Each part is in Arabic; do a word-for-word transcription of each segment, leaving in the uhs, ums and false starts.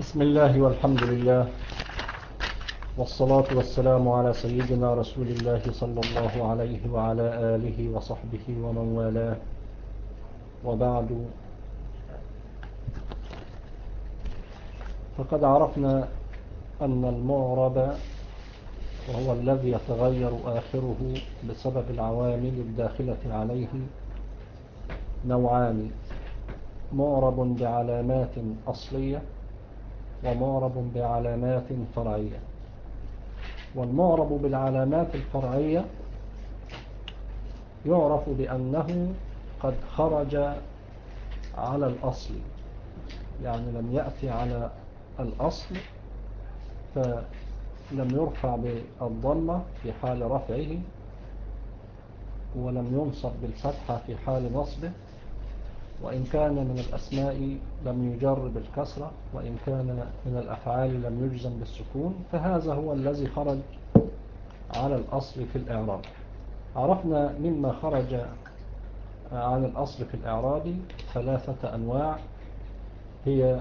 بسم الله والحمد لله والصلاة والسلام على سيدنا رسول الله صلى الله عليه وعلى آله وصحبه ومن والاه، وبعد. فقد عرفنا أن المعرب وهو الذي يتغير آخره بسبب العوامل الداخلة عليه نوعان: معرب بعلامات أصلية ومعرب بعلامات فرعية. والمعرب بالعلامات الفرعية يعرف بأنه قد خرج على الأصل، يعني لم يأتي على الأصل، فلم يرفع بالضمة في حال رفعه، ولم ينصب بالفتحة في حال نصبه، وإن كان من الأسماء لم يجر بالكسرة، وإن كان من الأفعال لم يجزم بالسكون، فهذا هو الذي خرج على الأصل في الإعراب. عرفنا مما خرج عن الأصل في الإعراب ثلاثة أنواع: هي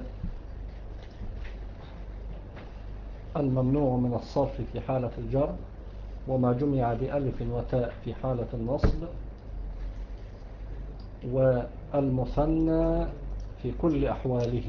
الممنوع من الصرف في حالة الجر، وما جمع بألف وتاء في حالة النصب، والمثنى في كل أحواله.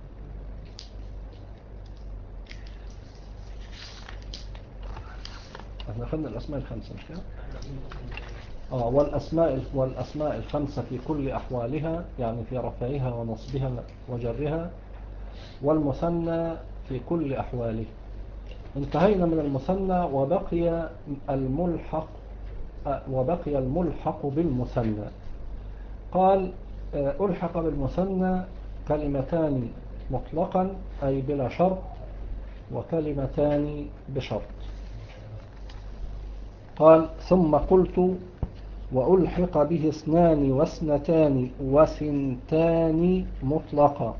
احنا خدنا الأسماء الخمسة مش كده؟ آه والأسماء والأسماء الخمسة في كل أحوالها، يعني في رفعها ونصبها وجرها، والمثنى في كل أحواله. انتهينا من المثنى وبقي الملحق وبقي الملحق بالمثنى. قال: ألحق بالمثنى كلمتان مطلقا أي بلا شرط، وكلمتان بشرط. قال: ثم قلت وألحق به اثنان واثنتان وثنتان مطلقا.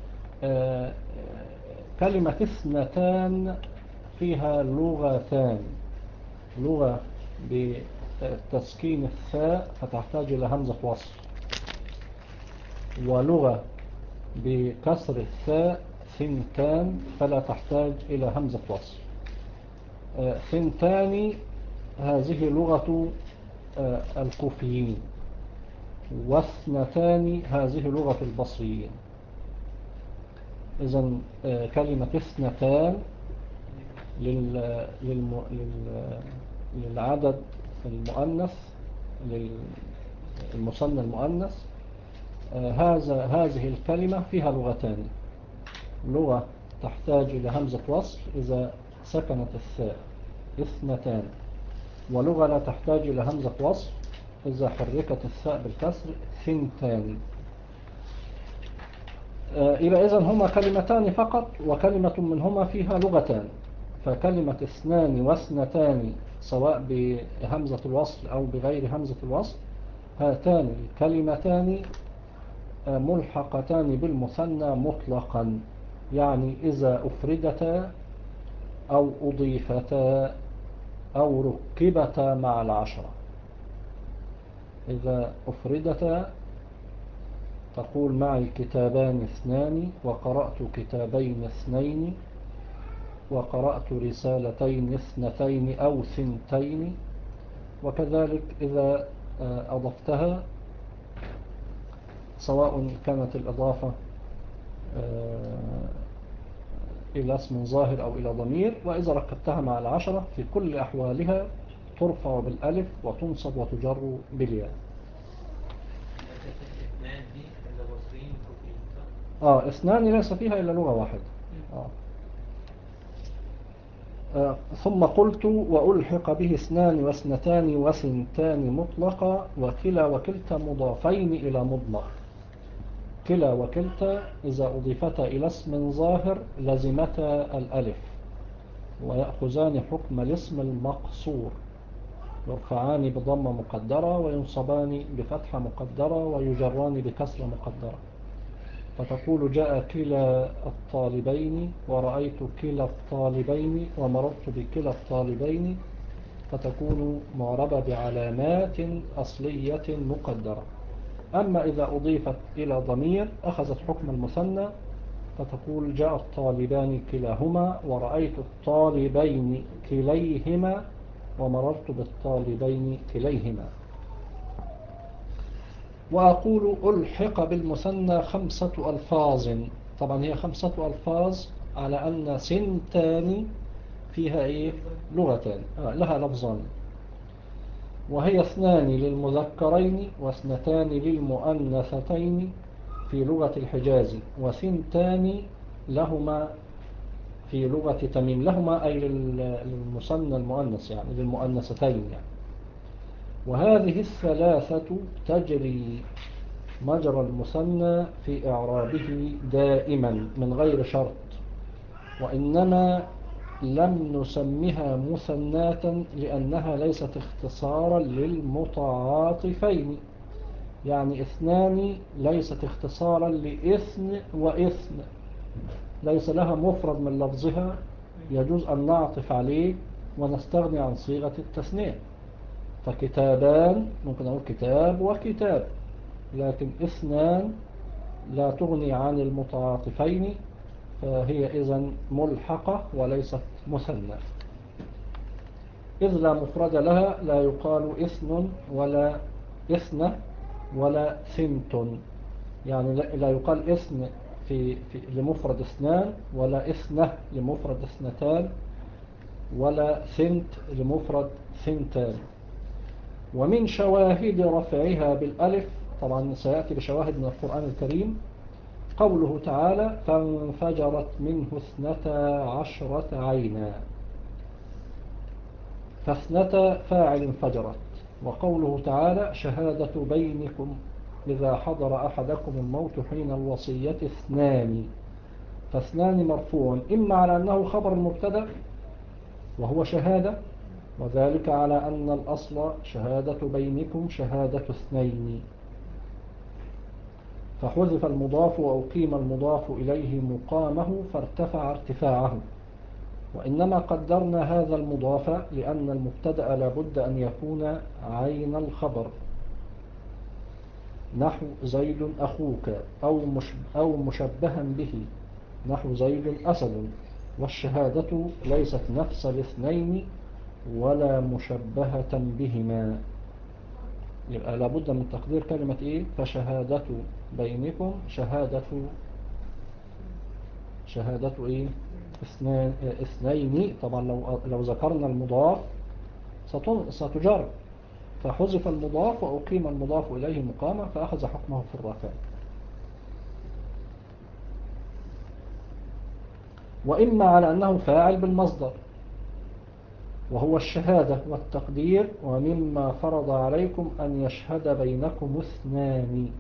كلمة اثنتان فيها لغتان: لغة بتسكين الثاء فتحتاج إلى همزة وصل، ولغة بكسر الثاء ثنتان فلا تحتاج إلى همزة وصل. ثنتان هذه لغة الكوفيين، واثنتان هذه لغة البصريين. إذن كلمة اثنتان لل... للم... لل... للعدد المؤنث، للمثنى المؤنث. هذا هذه الكلمة فيها لغتان: لغة تحتاج إلى همزة وصل إذا سكنت الثاء اثنتان، ولغة لا تحتاج إلى همزة وصل إذا حركت الثاء بالكسر ثنتان. إذا إذن هما كلمتان فقط، وكلمة منهما فيها لغتان. فكلمة اثنان واثنتان سواء بهمزة الوصل أو بغير همزة الوصل، هاتان الكلمتان ملحقتان بالمثنى مطلقا، يعني إذا أفردتا أو أضيفتا أو ركبتا مع العشرة. إذا أفردتا تقول معي كتابان اثنان، وقرأت كتابين اثنين، وقرأت رسالتين اثنتين أو ثنتين. وكذلك إذا أضفتها، سواء كانت الإضافة إلى اسم ظاهر أو إلى ضمير، وإذا ركبتها مع العشرة في كل أحوالها ترفع بالألف وتنصب وتجر بالياء. آه اثنان ليس فيها إلا لغة واحدة. آه. آه ثم قلت وألحق به اثنان واثنتان وثنتان مطلقا، وكلا وكلتا مضافين إلى مضمر. كلا وكلتا إذا أضيفتا إلى اسم ظاهر لزمتا الألف، ويأخذان حكم الاسم المقصور، يرفعان بضمة مقدرة وينصبان بفتحة مقدرة ويجران بكسرة مقدرة. فتقول جاء كلا الطالبين، ورأيت كلا الطالبين، ومررت بكلا الطالبين، فتكون معربة بعلامات أصلية مقدرة. أما إذا أضيفت إلى ضمير أخذت حكم المثنى، فتقول جاء الطالبان كلاهما ورأيت الطالبين كليهما ومررت بالطالبين كليهما. وأقول ألحق بالمثنى خمسة ألفاظ. طبعا هي خمسة ألفاظ على أن سنتان فيها إيه؟ لغتان، آه لها لفظان، وهي اثنان للمذكرين واثنتان للمؤنثتين في لغة الحجاز، وثنتان لهما في لغة تميم. لهما أي للمثنى المؤنث، يعني للمؤنثتين يعني. وهذه الثلاثة تجري مجرى المثنى في إعرابه دائما من غير شرط، وإنما لم نسمها مثناة لأنها ليست اختصارا للمتعاطفين. يعني اثنان ليست اختصارا لإثن وإثن، ليس لها مفرد من لفظها يجوز أن نعطف عليه ونستغني عن صيغة التثنية. فكتابان ممكن أقول كتاب وكتاب، لكن اثنان لا تغني عن المتعاطفين، فهي إذن ملحقة وليست مثنى. إذ لا مفرد لها لا يقال إثن ولا إثنة ولا ثنت. يعني لا يقال إثن في, في لمفرد اثنان، ولا إثنة لمفرد اثنتان، ولا ثنت لمفرد ثنتان. ومن شواهد رفعها بالألف، طبعا سيأتي بشواهد من القرآن الكريم، قوله تعالى فانفجرت منه اثنتا عشرة عينا. فاثنتا فاعل انفجرت. وقوله تعالى شهادة بينكم إذا حضر أحدكم الموت حين الوصية اثنان. فاثنان مرفوع إما على أنه خبر المبتدأ وهو شهادة، وذلك على أن الأصل شهادة بينكم شهادة اثنين، فحذف المضاف وأقيم المضاف إليه مقامه فارتفع ارتفاعه. وإنما قدرنا هذا المضاف لأن المبتدأ لابد أن يكون عين الخبر، نحو زيد أخوك، أو, مش أو مشبها به نحو زيد أسد. والشهادة ليست نفس الاثنين ولا مشبهة بهما، يبقى لابد من تقدير كلمة إيه؟ فشهادة بينكم شهادة شهادة إيه؟ اثنين اثنين. طبعا لو لو ذكرنا المضاف ستجر، فحذف المضاف وأقيم المضاف إليه مقاما فأخذ حكمه في الرفع. وإما على أنه فاعل بالمصدر وهو الشهادة والتقدير ومما فرض عليكم أن يشهد بينكم اثنان.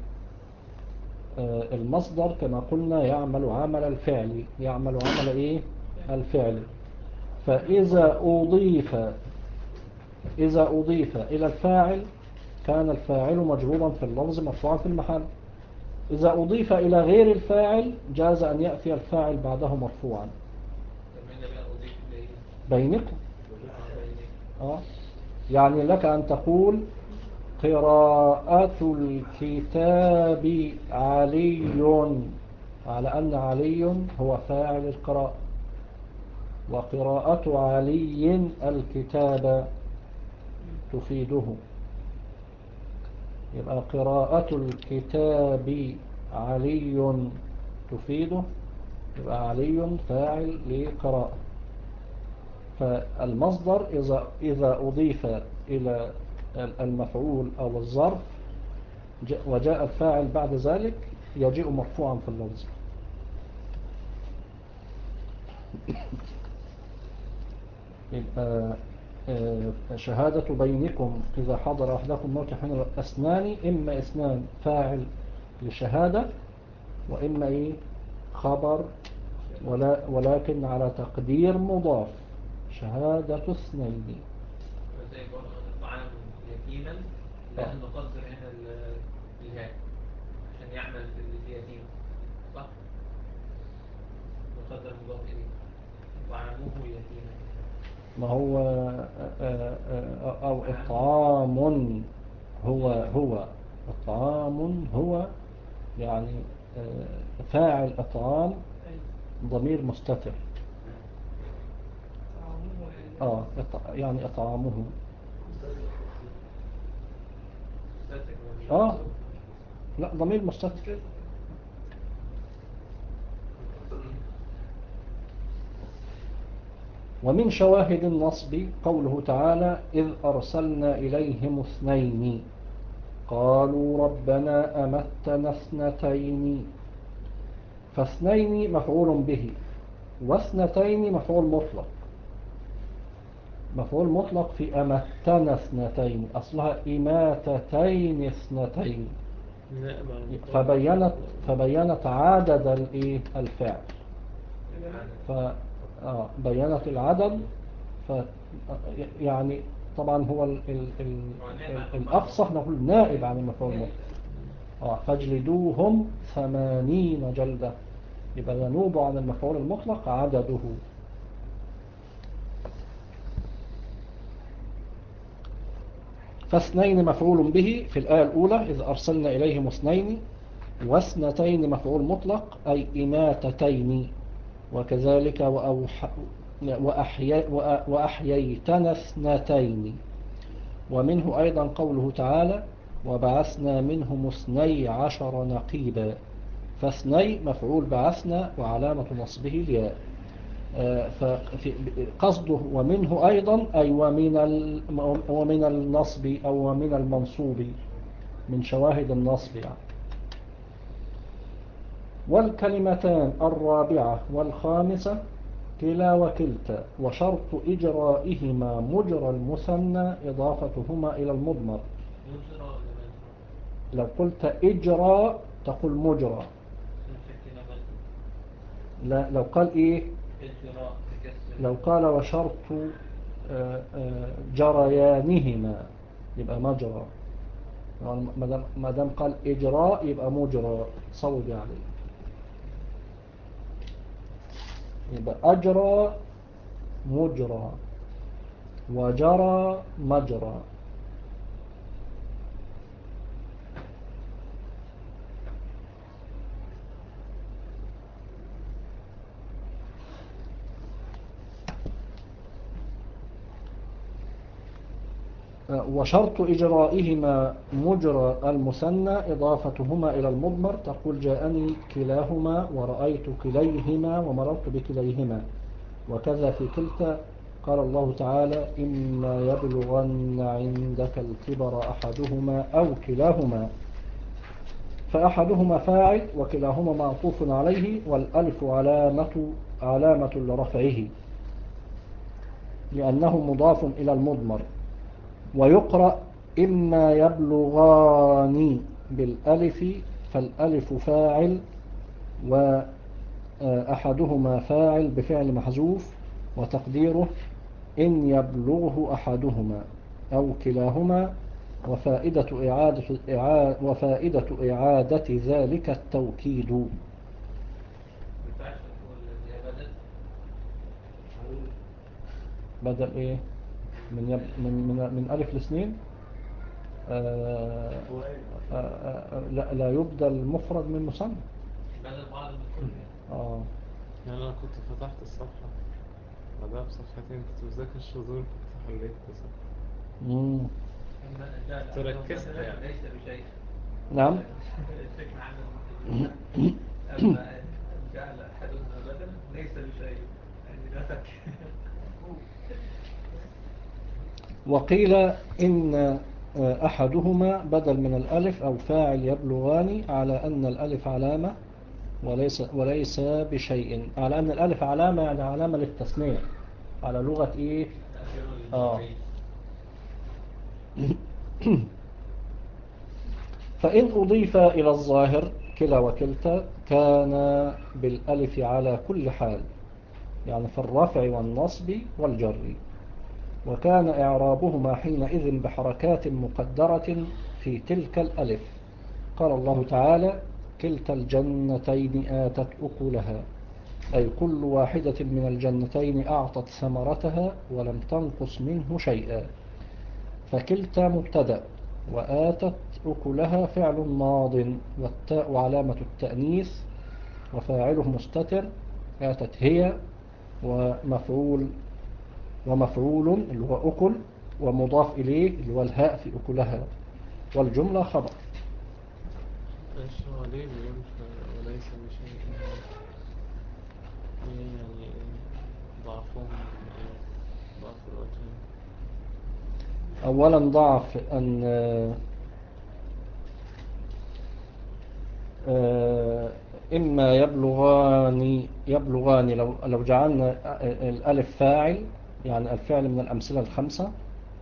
المصدر كما قلنا يعمل عمل الفعل، يعمل عمل إيه؟ الفعل. فإذا أضيف إذا أضيف إلى الفاعل كان الفاعل مجرورا في اللفظ مرفوعا في المحل. إذا أضيف إلى غير الفاعل جاز أن يأتي الفاعل بعده مرفوعا. بينكم آه. يعني لك أن تقول قراءة الكتاب علي، على أن علي هو فاعل القراءة، وقراءة علي الكتاب تفيده. يبقى قراءة الكتاب علي تفيده، يبقى علي فاعل لقراءة. فالمصدر إذا إذا أضيف إلى المفعول أو الظرف وجاء الفاعل بعد ذلك يجيء مرفوعا في اللفظ. يبقى شهادة بينكم إذا حضر أحدكم موت حين اثنان، إما اثنان فاعل لشهادة، وإما إيه خبر ولا ولكن على تقدير مضاف شهادة اثنين. زي طعام يتيما لازم نقدر هنا الهاء عشان يعمل في اليتيم، صح؟ نقدر مضاف إليه طعامه يتيما. ما هو أو إطعام هو هو إطعام هو يعني فاعل إطعام ضمير مستتر. آه يعني إطعامه. آه لا ضمير مستتر. ومن شواهد النصب قوله تعالى إذ أرسلنا إليهم اثنين قالوا ربنا أمتنا اثنتين، فاثنين مفعول به واثنتين مفعول مطلق. مفعول مطلق في أمتنا اثنتين أصلها إماتتين اثنتين، فبينت فبينت عدد الفعل، فبينت العدد. ف يعني طبعا هو ال ال ال الأفصح نقول نائب عن المفعول المطلق. آه فاجلدوهم ثمانين جلدة، يبقى ينوب عن المفعول المطلق عدده. فاثنين مفعول به في الآية الأولى إذ أرسلنا إليهم اثنين، واثنتين مفعول مطلق أي إماتتين، وكذلك وأوح... وأحيي... وأحييتنا اثنتين. ومنه أيضا قوله تعالى وبعثنا منهم اثني عشر نقيبا، فاثني مفعول بعثنا وعلامة نصبه الياء. فقصده ومنه أيضا أي ومن, ومن النصب أو ومن المنصوب، من شواهد النصب يعني. والكلمتان الرابعة والخامسة كلا وكلتا، وشرط إجرائهما مجرى المثنى إضافتهما إلى المضمر. لو قلت إجراء تقول مجرى. لا لو قال إيه لو قال وشرط جريانهما يبقى مجرى. ما دام قال إجراء يبقى مجرى، صوب يعني. يبقى أجرى مجرى وجرى مجرى. وشرط إجرائهما مجرى المثنى إضافتهما إلى المضمر، تقول جاءني كلاهما ورأيت كليهما ومررت بكليهما. وكذا في كلتا قال الله تعالى إما يبلغن عندك الكبر أحدهما أو كلاهما، فأحدهما فاعل وكلاهما معطوف عليه، والألف علامة علامة لرفعه لأنه مضاف إلى المضمر. ويقرأ إما يبلغان بالألف، فالألف فاعل وأحدهما فاعل بفعل محذوف، وتقديره إن يبلغه أحدهما أو كلاهما. وفائدة إعادة, إعادة وفائدة إعادة ذلك التوكيد. بدل إيه من, يب... من, من, من ألف لسنين. آه آه آه لا, لا يبدل مفرد من مثنى. اه يعني أنا كنت فتحت الصفحة بعدها بصفحتين كنت بذاكر الشذور كنت حليت بصفحة. امم تركزت يعني. ليس بشيء. نعم. الشيخ محمد أما جعل أحدهما بدلا ليس بشيء يعني لا فك. وقيل إن أحدهما بدل من الألف أو فاعل يبلغان، على أن الألف علامة وليس, وليس بشيء، على أن الألف علامة يعني علامة للتثنية على لغة إيه آه. فإن أضيف إلى الظاهر كلا وكلتا كان بالألف على كل حال، يعني في الرفع والنصب والجر، وكان إعرابهما حينئذ بحركات مقدرة في تلك الألف. قال الله تعالى كلتا الجنتين آتت أكلها، أي كل واحدة من الجنتين أعطت ثمرتها ولم تنقص منه شيئا. فكلتا مبتدأ وآتت أكلها فعل ماض، والتاء علامة التأنيث وفاعله مستتر، آتت هي ومفعول ومفعول اللي هو أكل ومضاف إليه اللي هو الهاء في أكلها والجملة خبر. ايش هو ليه بيقول ف- وليس بشيء؟ ايه يعني ايه ضعفهم؟ ايه ضعف الوجهين؟ أولا ضعف أن آه، إما يبلغان يبلغان لو لو جعلنا الألف فاعل، يعني الفعل من الأمثلة الخمسة،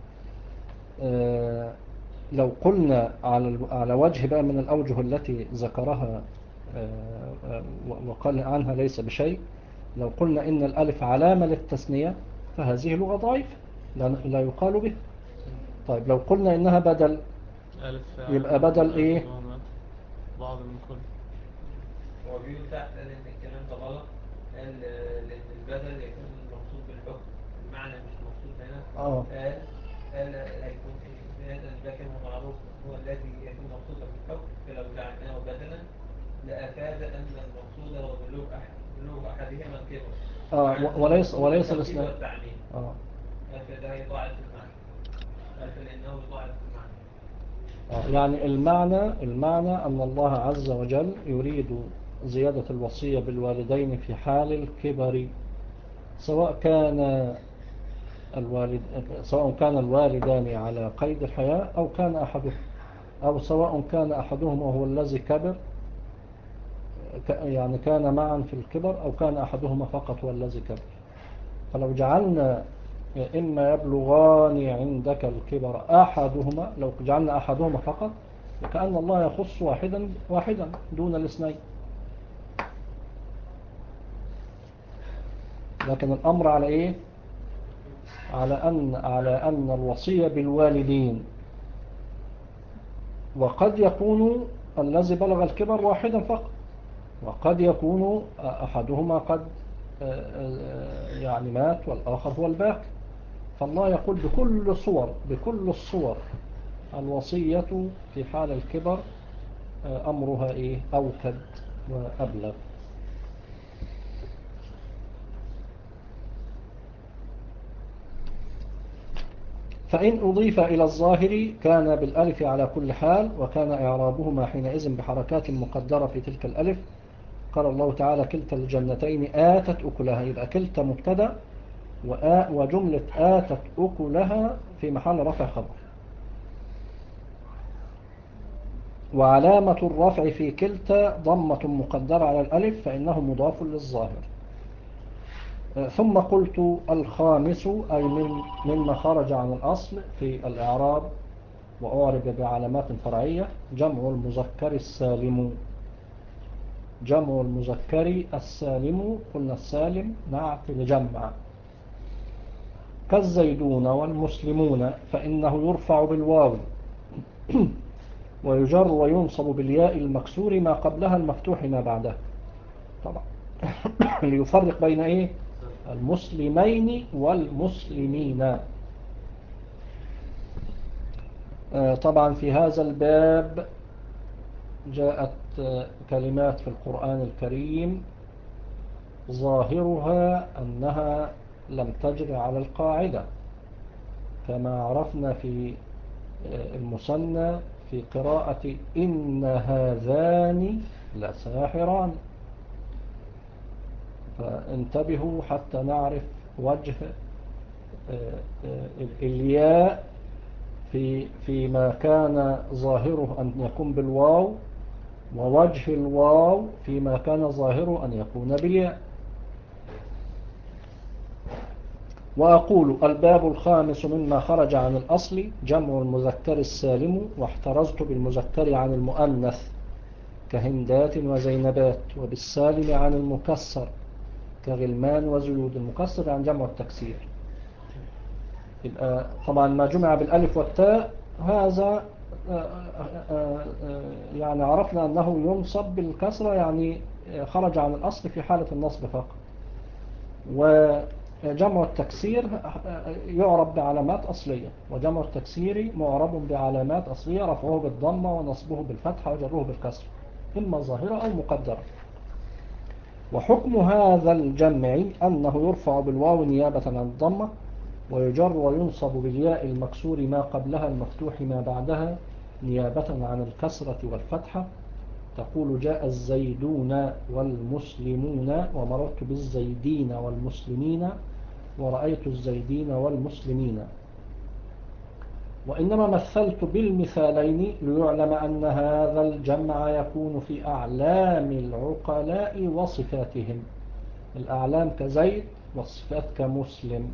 آه، لو قلنا على على وجه بقى من الأوجه التي ذكرها آه، آه، وقال عنها ليس بشيء، لو قلنا إن الألف علامة للتثنية فهذه لغة ضعيفة لا لا يقال به. طيب لو قلنا إنها بدل، ألف فاعل يبقى بدل والألف إيه؟ جمع بعض من كل. هو بيقول تحت قال إن الكلام ده غلط. قال آه، لأن البدل يكون المقصود بالحكم، المعنى مش المقصود هنا. آه قال قال هيكون إيه؟ هذا الباكن معروف هو الذي يكون مقصودا بالحكم، فلو جعلناه بدلا لأفاد أن المقصود هو بلوغ أحد بلوغ أحدهما الكبر. آه وأن و- وليس المقصود وليس التوكيد الاثنين. والتعميم. آه قال فده يضاعف المعنى. قال فلأنه يضاعف المعنى. آه، يعني المعنى المعنى أن الله عز وجل يريد زيادة الوصية بالوالدين في حال الكبر، سواء كان الوالد سواء كان الوالدان على قيد الحياة أو كان أحدهم، أو سواء كان أحدهما هو الذي كبر، يعني كان معا في الكبر، أو كان أحدهما فقط هو الذي كبر. فلو جعلنا إما يبلغان عندك الكبر أحدهما، لو جعلنا أحدهما فقط وكأن الله يخص واحدا واحدا دون الاثنين. لكن الأمر على إيه؟ على أن على أن الوصية بالوالدين، وقد يكون الذي بلغ الكبر واحدا فقط، وقد يكون أحدهما قد يعني مات والآخر هو الباقي. فالله يقول بكل صور بكل الصور الوصية في حال الكبر أمرها إيه؟ أوكد وأبلغ. فإن أضيف إلى الظاهر كان بالألف على كل حال، وكان إعرابهما حينئذ بحركات مقدرة في تلك الألف. قال الله تعالى كلتا الجنتين آتت أكلها، يبقى كلتا مبتدأ وجملة آتت أكلها في محل رفع خبر. وعلامة الرفع في كلتا ضمة مقدرة على الألف فإنه مضاف للظاهر. ثم قلت الخامس أي من مما خرج عن الأصل في الإعراب وأعرب بعلامات فرعية جمع المذكر السالم. جمع المذكر السالم، قلنا السالم نعت لجمع، كالزيدون والمسلمون فإنه يرفع بالواو ويجر وينصب بالياء المكسور ما قبلها المفتوح ما بعدها، طبعا ليفرق بين إيه؟ المسلمين والمسلمين. طبعا في هذا الباب جاءت كلمات في القرآن الكريم ظاهرها أنها لم تجر على القاعدة، كما عرفنا في المثنى في قراءة إن هذان لساحران. فانتبهوا حتى نعرف وجه الياء في فيما كان ظاهره أن يكون بالواو، ووجه الواو فيما كان ظاهره أن يكون بالياء. وأقول الباب الخامس مما خرج عن الأصل جمع المذكر السالم، واحترزت بالمذكر عن المؤنث كهندات وزينبات، وبالسالم عن المكسر كغلمان وزيود. المكسر عن جمع التكسير. يبقى طبعا ما جمع بالألف والتاء هذا يعني عرفنا أنه ينصب بالكسرة، يعني خرج عن الأصل في حالة النصب فقط. وجمع التكسير يعرب بعلامات أصلية، وجمع التكسير معرب بعلامات أصلية رفعه بالضمة ونصبه بالفتحة وجره بالكسر، إما ظاهرة أو مقدرة. وحكم هذا الجمع أنه يرفع بالواو نيابة عن الضمة، ويجر وينصب بالياء المكسور ما قبلها المفتوح ما بعدها نيابة عن الكسرة والفتحة. تقول جاء الزيدون والمسلمون، ومررت بالزيدين والمسلمين، ورأيت الزيدين والمسلمين. وإنما مثلت بالمثالين ليعلم أن هذا الجمع يكون في أعلام العقلاء وصفاتهم، الأعلام كزيد والصفات كمسلم.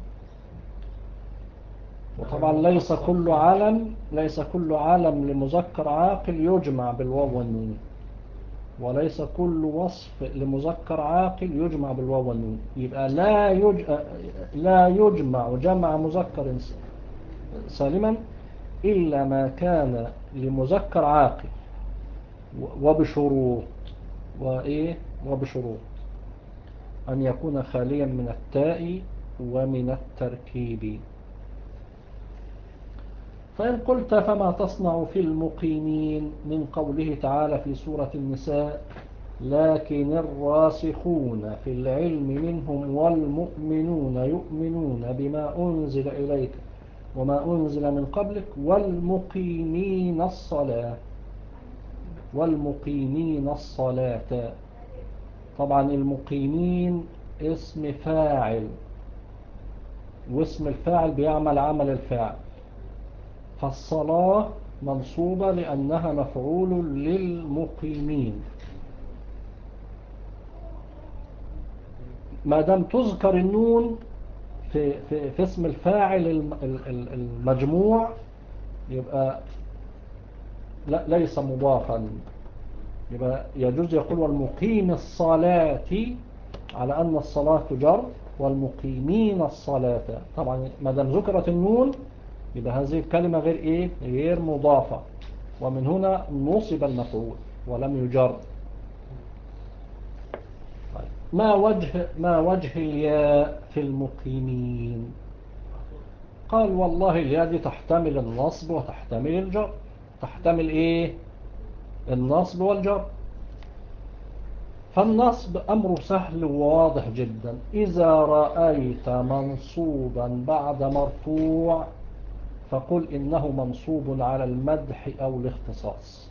وطبعا ليس كل علم ليس كل علم لمذكر عاقل يجمع بالواو والنون، وليس كل وصف لمذكر عاقل يجمع بالواو والنون. يبقى لا يج... لا يجمع جمع مذكر سالما إلا ما كان لمذكر عاقل وبشروط وإيه وبشروط أن يكون خاليا من التاء ومن التركيب. فإن قلت فما تصنع في المقيمين من قوله تعالى في سورة النساء لكن الراسخون في العلم منهم والمؤمنون يؤمنون بما أنزل إليك وما أنزل من قبلك والمقيمين الصلاة والمقيمين الصلاة. طبعا المقيمين اسم فاعل، واسم الفاعل بيعمل عمل الفاعل، فالصلاة منصوبة لأنها مفعول للمقيمين. ما دام تذكر النون في, في, في اسم الفاعل المجموع يبقى لا ليس مضافا، يبقى يجوز يقول والمقيم الصلاة على أن الصلاة جر والمقيمين الصلاة. طبعا ما دام ذكرت النون يبقى هذه الكلمة غير إيه غير مضافة، ومن هنا نصب المفعول ولم يجر. ما وجه ما وجه الياء في المقيمين؟ قال والله الياء دي تحتمل النصب وتحتمل الجر. تحتمل إيه النصب والجر. فالنصب أمر سهل وواضح جدا. إذا رأيت منصوبا بعد مرفوع فقل إنه منصوب على المدح أو الاختصاص.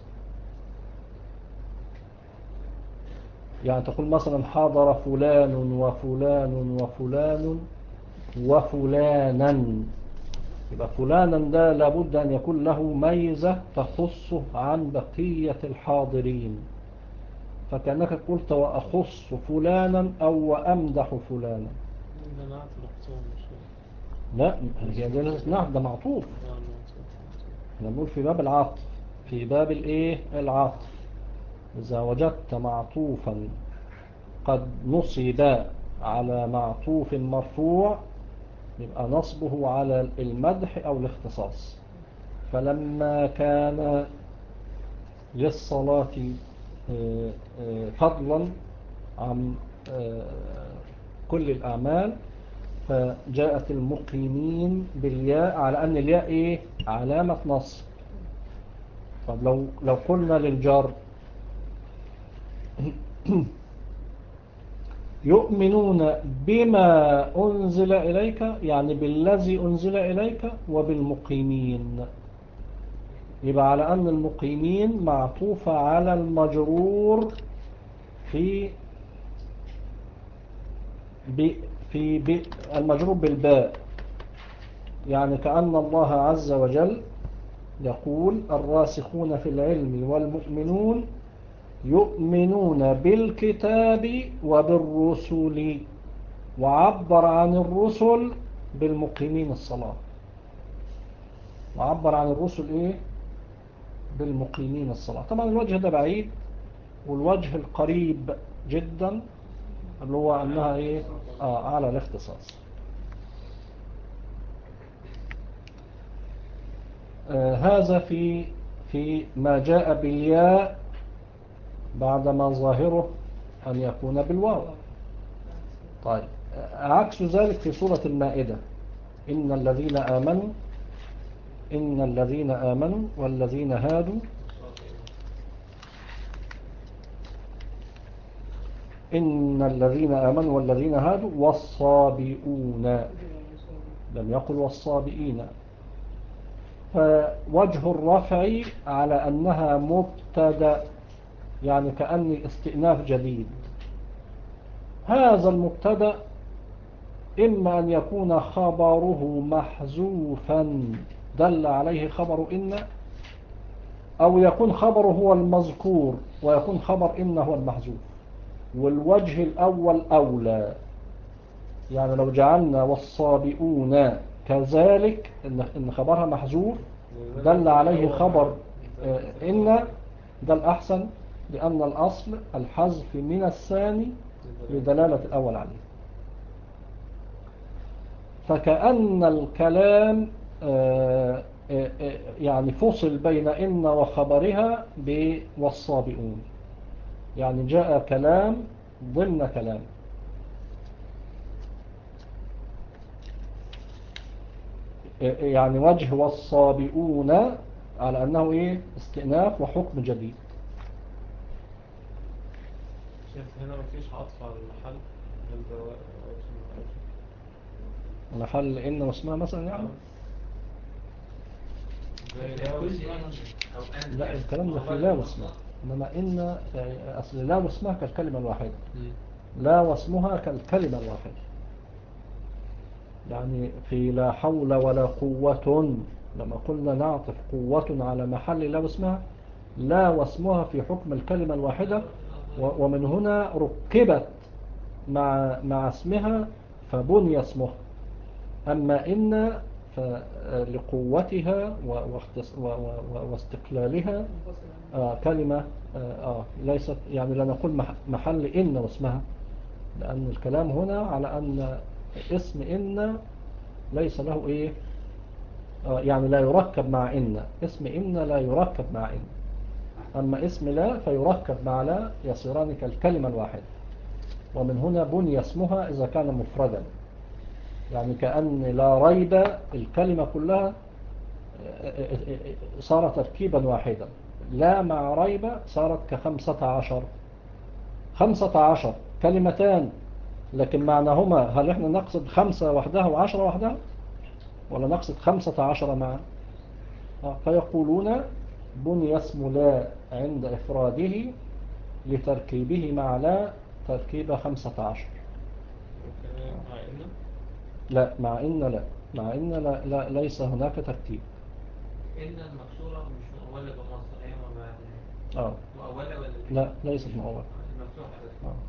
يعني تقول مثلا حضر فلان وفلان وفلان وفلانا، يبقى فلانا ده لابد أن يكون له ميزة تخصه عن بقية الحاضرين، فكأنك قلت وأخص فلانا أو وأمدح فلانا. ده نعت الأقسام مش لا هي دي نعم، ده معطوف. احنا بنقول في باب العطف، في باب الايه العطف. إذا وجدت معطوفا قد نصب على معطوف مرفوع يبقى نصبه على المدح أو الاختصاص. فلما كان للصلاة فضلا عن كل الأعمال فجاءت المقيمين بالياء على أن الياء إيه علامة نصب. طب لو لو قلنا للجار يؤمنون بما أنزل إليك، يعني بالذي أنزل إليك وبالمقيمين، يبقى على أن المقيمين معطوفة على المجرور في ب في ب المجرور بالباء. يعني كأن الله عز وجل يقول الراسخون في العلم والمؤمنون يؤمنون بالكتاب وبالرسل، وعبر عن الرسل بالمقيمين الصلاة، وعبر عن الرسل إيه بالمقيمين الصلاة. طبعا الوجه ده بعيد، والوجه القريب جدا اللي هو أنها إيه آه على الاختصاص. آه هذا في في ما جاء بالياء بعدما ظاهره أن يكون بالواو. طيب عكس ذلك في سورة المائدة إن الذين آمنوا إن الذين آمنوا والذين هادوا إن الذين آمنوا والذين هادوا والصابئون، لم يقل والصابئين. فوجه الرفع على أنها مبتدأ، يعني كأني استئناف جديد. هذا المبتدأ إما أن يكون خبره محذوفا دل عليه خبر إن، أو يكون خبره هو المذكور ويكون خبر إن هو المحذوف، والوجه الأول أولى. يعني لو جعلنا والصابئون كذلك إن خبرها محذوف دل عليه خبر إن، ده الأحسن، لأن الأصل الحذف من الثاني لدلالة الأول عليه. فكأن الكلام يعني فصل بين إن وخبرها بوالصابئون، يعني جاء كلام ضمن كلام. يعني وجه والصابئون على أنه إيه استئناف وحكم جديد. شايف هنا مفيش عطف على المحل، هل ده وجه من الأوجه؟ محل إن واسمها مثلا يعني زي كل لا إن واسمها. أو أن لا، الكلام ده في لا واسمها، إنما إن أصل لا واسمها كالكلمة الواحدة، لا واسمها كالكلمة الواحدة. يعني في لا حول ولا قوة، لما قلنا نعطف قوة على محل لا واسمها، لا واسمها في حكم الكلمة الواحدة، ومن هنا ركبت مع مع اسمها فبني اسمها. أما إن فلقوتها واستقلالها آه كلمة آه ليست، يعني لا نقول محل إن واسمها، لأن الكلام هنا على أن اسم إن ليس له إيه آه يعني لا يركب مع إن، اسم إن لا يركب مع إن، أما اسم لا فيركب مع لا، يصيران كالكلمة الواحدة. ومن هنا بني اسمها إذا كان مفردا، يعني كأن لا ريب الكلمة كلها صارت تركيبا واحدا، لا مع ريب صارت كخمسة عشر، خمسة عشر كلمتان، لكن معناهما هل احنا نقصد خمسة وحدها وعشرة وحدها، ولا نقصد خمسة عشر معا؟ فيقولون بني اسم لا عند إفراده لتركيبه مع لا تركيب خمسة عشر. مع إن لا، مع إن لا، مع إن لا, لا ليس هناك ترتيب. إن المكسورة مش مؤولة بمصر، هي ما بعدها آه. مؤولة ولا إيه؟ لا، ليست مؤولة. المفتوحة بس. آه.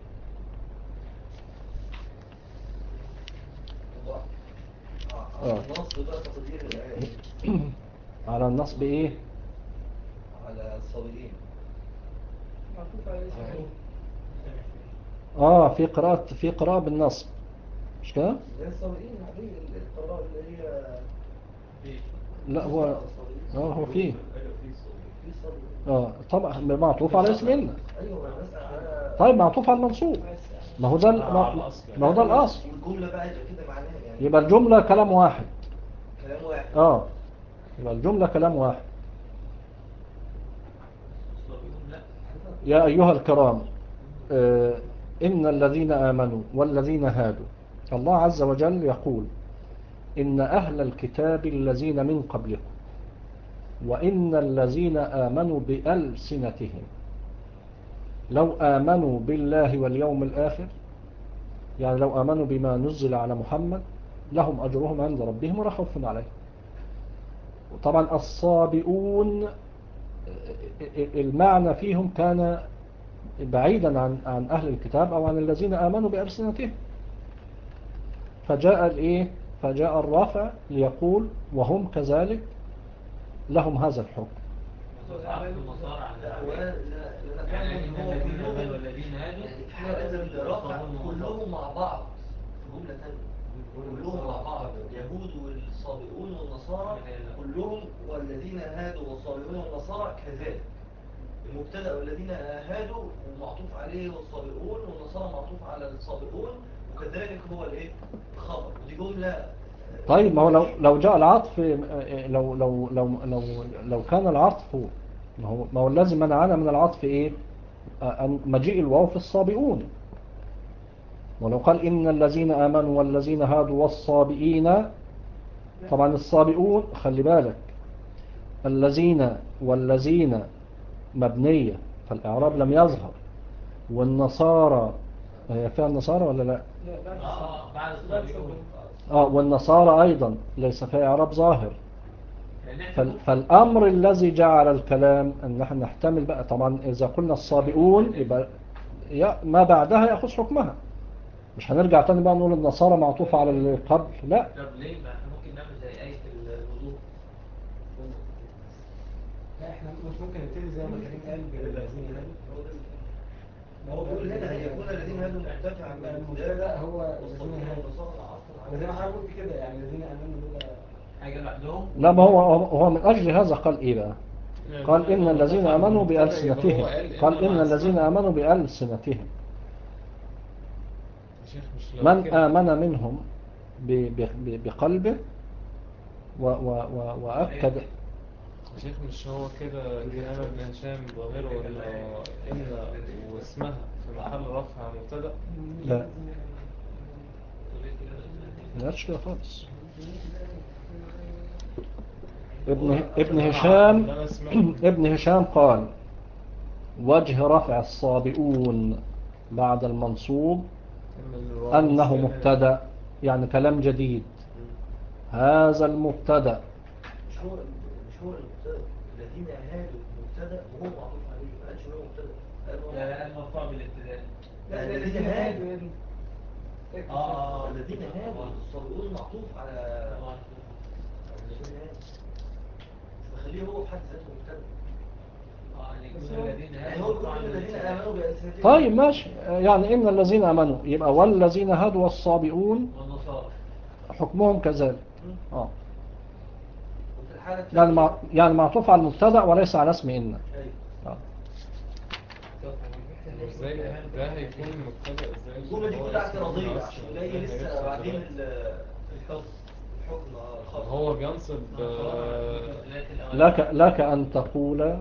على النصب بقى تقدير الآية على النصب إيه؟ على الصابئين معطوف على اسم. آه في قراءة في قراءة بالنصب، مش كده؟ زي الصابئين العادية القراءة اللي هي لا هو آه هو فيه في صابئين. آه طبعا معطوف على اسم إن. أيوة بس على طيب معطوف على المنصوب، ما هو ده ما ما هو ده الأصل. والجملة بقى يبقى كده معناها يعني يبقى الجملة كلام واحد. كلام واحد. آه يبقى الجملة كلام واحد. يا أيها الكرام آه إن الذين آمنوا والذين هادوا، الله عز وجل يقول إن أهل الكتاب الذين من قبلكم وإن الذين آمنوا بألسنتهم لو آمنوا بالله واليوم الآخر، يعني لو آمنوا بما نزل على محمد لهم أجرهم عند ربهم ولا خوف عليهم. طبعا الصابئون المعنى فيهم كان بعيدا عن عن أهل الكتاب أو عن الذين آمنوا بألسنتهم، فجاء الإيه فجاء الرافع ليقول وهم كذلك لهم هذا الحكم. كلهم مع بعض في جملة تانية، كلهم مع بعض اليهود والصابئون والنصارى كلهم، والذين هادوا والصابئون والنصارى كذلك. المبتدأ والذين هادوا ومعطوف عليه والصابئون والنصارى معطوف على الصابئون، وكذلك هو الايه الخبر، ودي جملة. طيب ما هو لو لو جاء العطف، لو لو لو لو لو كان العطف، ما هو ما هو الذي منعنا من العطف ايه؟ أن مجيء الواو في الصابئون. ولو قال إن الذين آمنوا والذين هادوا والصابئين، طبعا الصابئون خلي بالك، الذين والذين مبنية فالإعراب لم يظهر، والنصارى هي فيها النصارى ولا لا؟ اه بعد الصابئون. آه والنصارى أيضا ليس فيها إعراب ظاهر. فال فالأمر الذي جعل الكلام أن نحن نحتمل بقى، طبعا إذا قلنا الصابئون يبقى ما بعدها يأخذ حكمها، مش هنرجع تاني بقى نقول النصارى معطوفة على اللي قبل، لا. طب ليه ما احنا ممكن نعمل زي آية الوضوء؟ لا احنا مش ممكن نبتدي زي ما كريم قال بالذين هادوا. هو بيقول هنا أن يكون الذين هادوا مرتفعا من المبتدأ هو الذين هادوا زي ما حضرتك قلت كده، يعني الذين امنوا دول حاجة لوحدهم. لا، ما هو هو من أجل هذا قال إيه بقى؟ قال إن الذين آمنوا بألسنتهم، قال إن الذين آمنوا بألسنتهم، من آمن منهم بقلبه وأكد. شيخ مش هو كده كلام ابن هشام ظاهره ولا إن واسمها في محل رفع مبتدأ؟ لا لا تشكي خالص. ابن ابن هشام ابن هشام قال وجه رفع الصابئون بعد المنصوب أنه مبتدأ، يعني كلام جديد. هذا المبتدأ مش هو مش هو المبتدأ، الذين هادوا مبتدأ وهو معروف عليه، ما قالش هو مبتدأ، قال هو لا المرفوع بالابتداء. لا الذين هادوا اه اه الذين هادوا الصابئون معطوف على الذين هادوا، مش بخليه هو في حد ذاته مبتدأ. يعني هو بيقول ان الذين امنوا بألسنتهم. طيب ماشي، يعني إن الذين آمنوا يبقى والذين هادوا والصابئون والنصارى حكمهم كذلك. اه وفي الحالة يعني مع يعني معطوف على المبتدأ وليس على اسم إن. اه ازاي ده هيكون مبتدأ؟ ازاي الجملة دي كلها اعتراضية عشان جاي لسه بعدين الحكم الحكم الخاص. هو بينصب لك لك أن تقول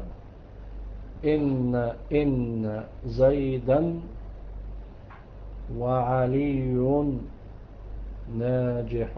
إن إن زيدا وعلي ناجح،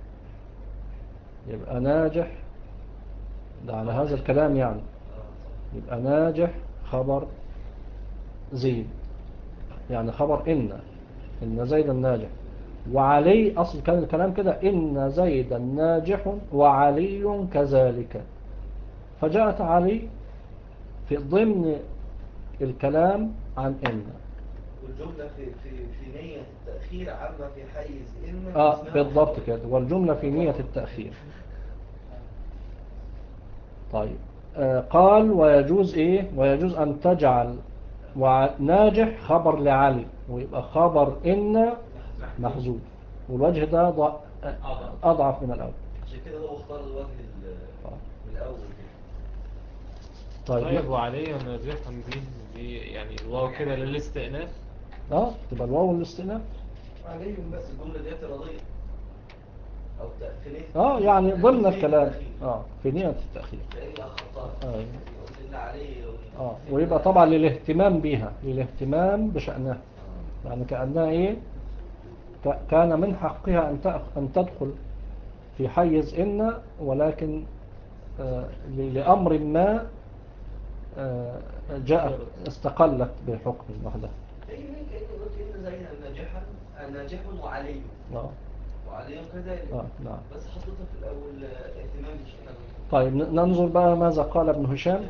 يبقى ناجح ده على هذا الكلام، يعني يبقى ناجح خبر زيد، يعني خبر إن إن زيدا ناجح، وعلي أصل كان الكلام كده إن زيدا ناجح وعلي كذلك، فجاءت علي في ضمن الكلام عن إن. والجملة في في في نية التأخير عما في حيز إن. آه بالضبط كده، والجملة في نية التأخير. طيب آه قال ويجوز إيه؟ ويجوز أن تجعل وناجح خبر لعلي ويبقى خبر إن محذوف، والوجه ده ضع... أضعف من الأول. عشان كده هو اختار الوجه من الأول كده. طيب, طيب وعلي ناجح دي دي يعني الواو كده للاستئناف. اه تبقى الواو للاستئناف. علي بس الجملة دي اعتراضية أو تأخيرية. اه يعني ضمن الكلام اه في نية التأخير. لأني أخطأت. آه. قلت إن علي اه ويبقى طبعا للاهتمام بها، للاهتمام بشأنها، يعني كأنها ايه كان من حقها أن أن تدخل في حيز إن، ولكن آه لأمر ما آه جاءت استقلت بحكم وحدها. كأني قلت إن زي ناجحا ناجح وعلي آه. وعلي كذلك. آه نعم. بس حطيتها في الأول اهتمام بشأنها. طيب ننظر بقى ماذا قال ابن هشام.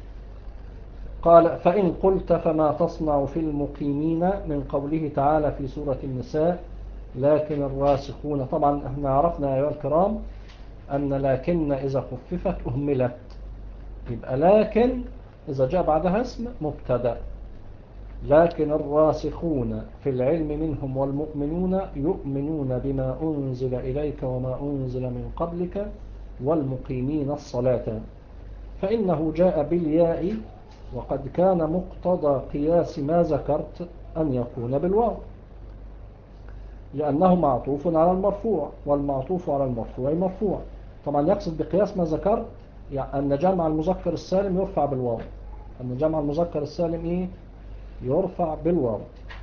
قال فإن قلت فما تصنع في المقيمين من قوله تعالى في سورة النساء لكن الراسخون. طبعا احنا عرفنا أيها الكرام أن لكن إذا خففت أهملت، يبقى لكن إذا جاء بعدها اسم مبتدأ. لكن الراسخون في العلم منهم والمؤمنون يؤمنون بما أنزل إليك وما أنزل من قبلك والمقيمين الصلاة، فإنه جاء بالياء وقد كان مقتضى قياس ما ذكرت أن يكون بالواو، لأنه معطوف على المرفوع، والمعطوف على المرفوع مرفوع. طبعا يقصد بقياس ما ذكرت يعني أن جمع المذكر السالم يرفع بالواو، أن جمع المذكر السالم إيه يرفع بالواو.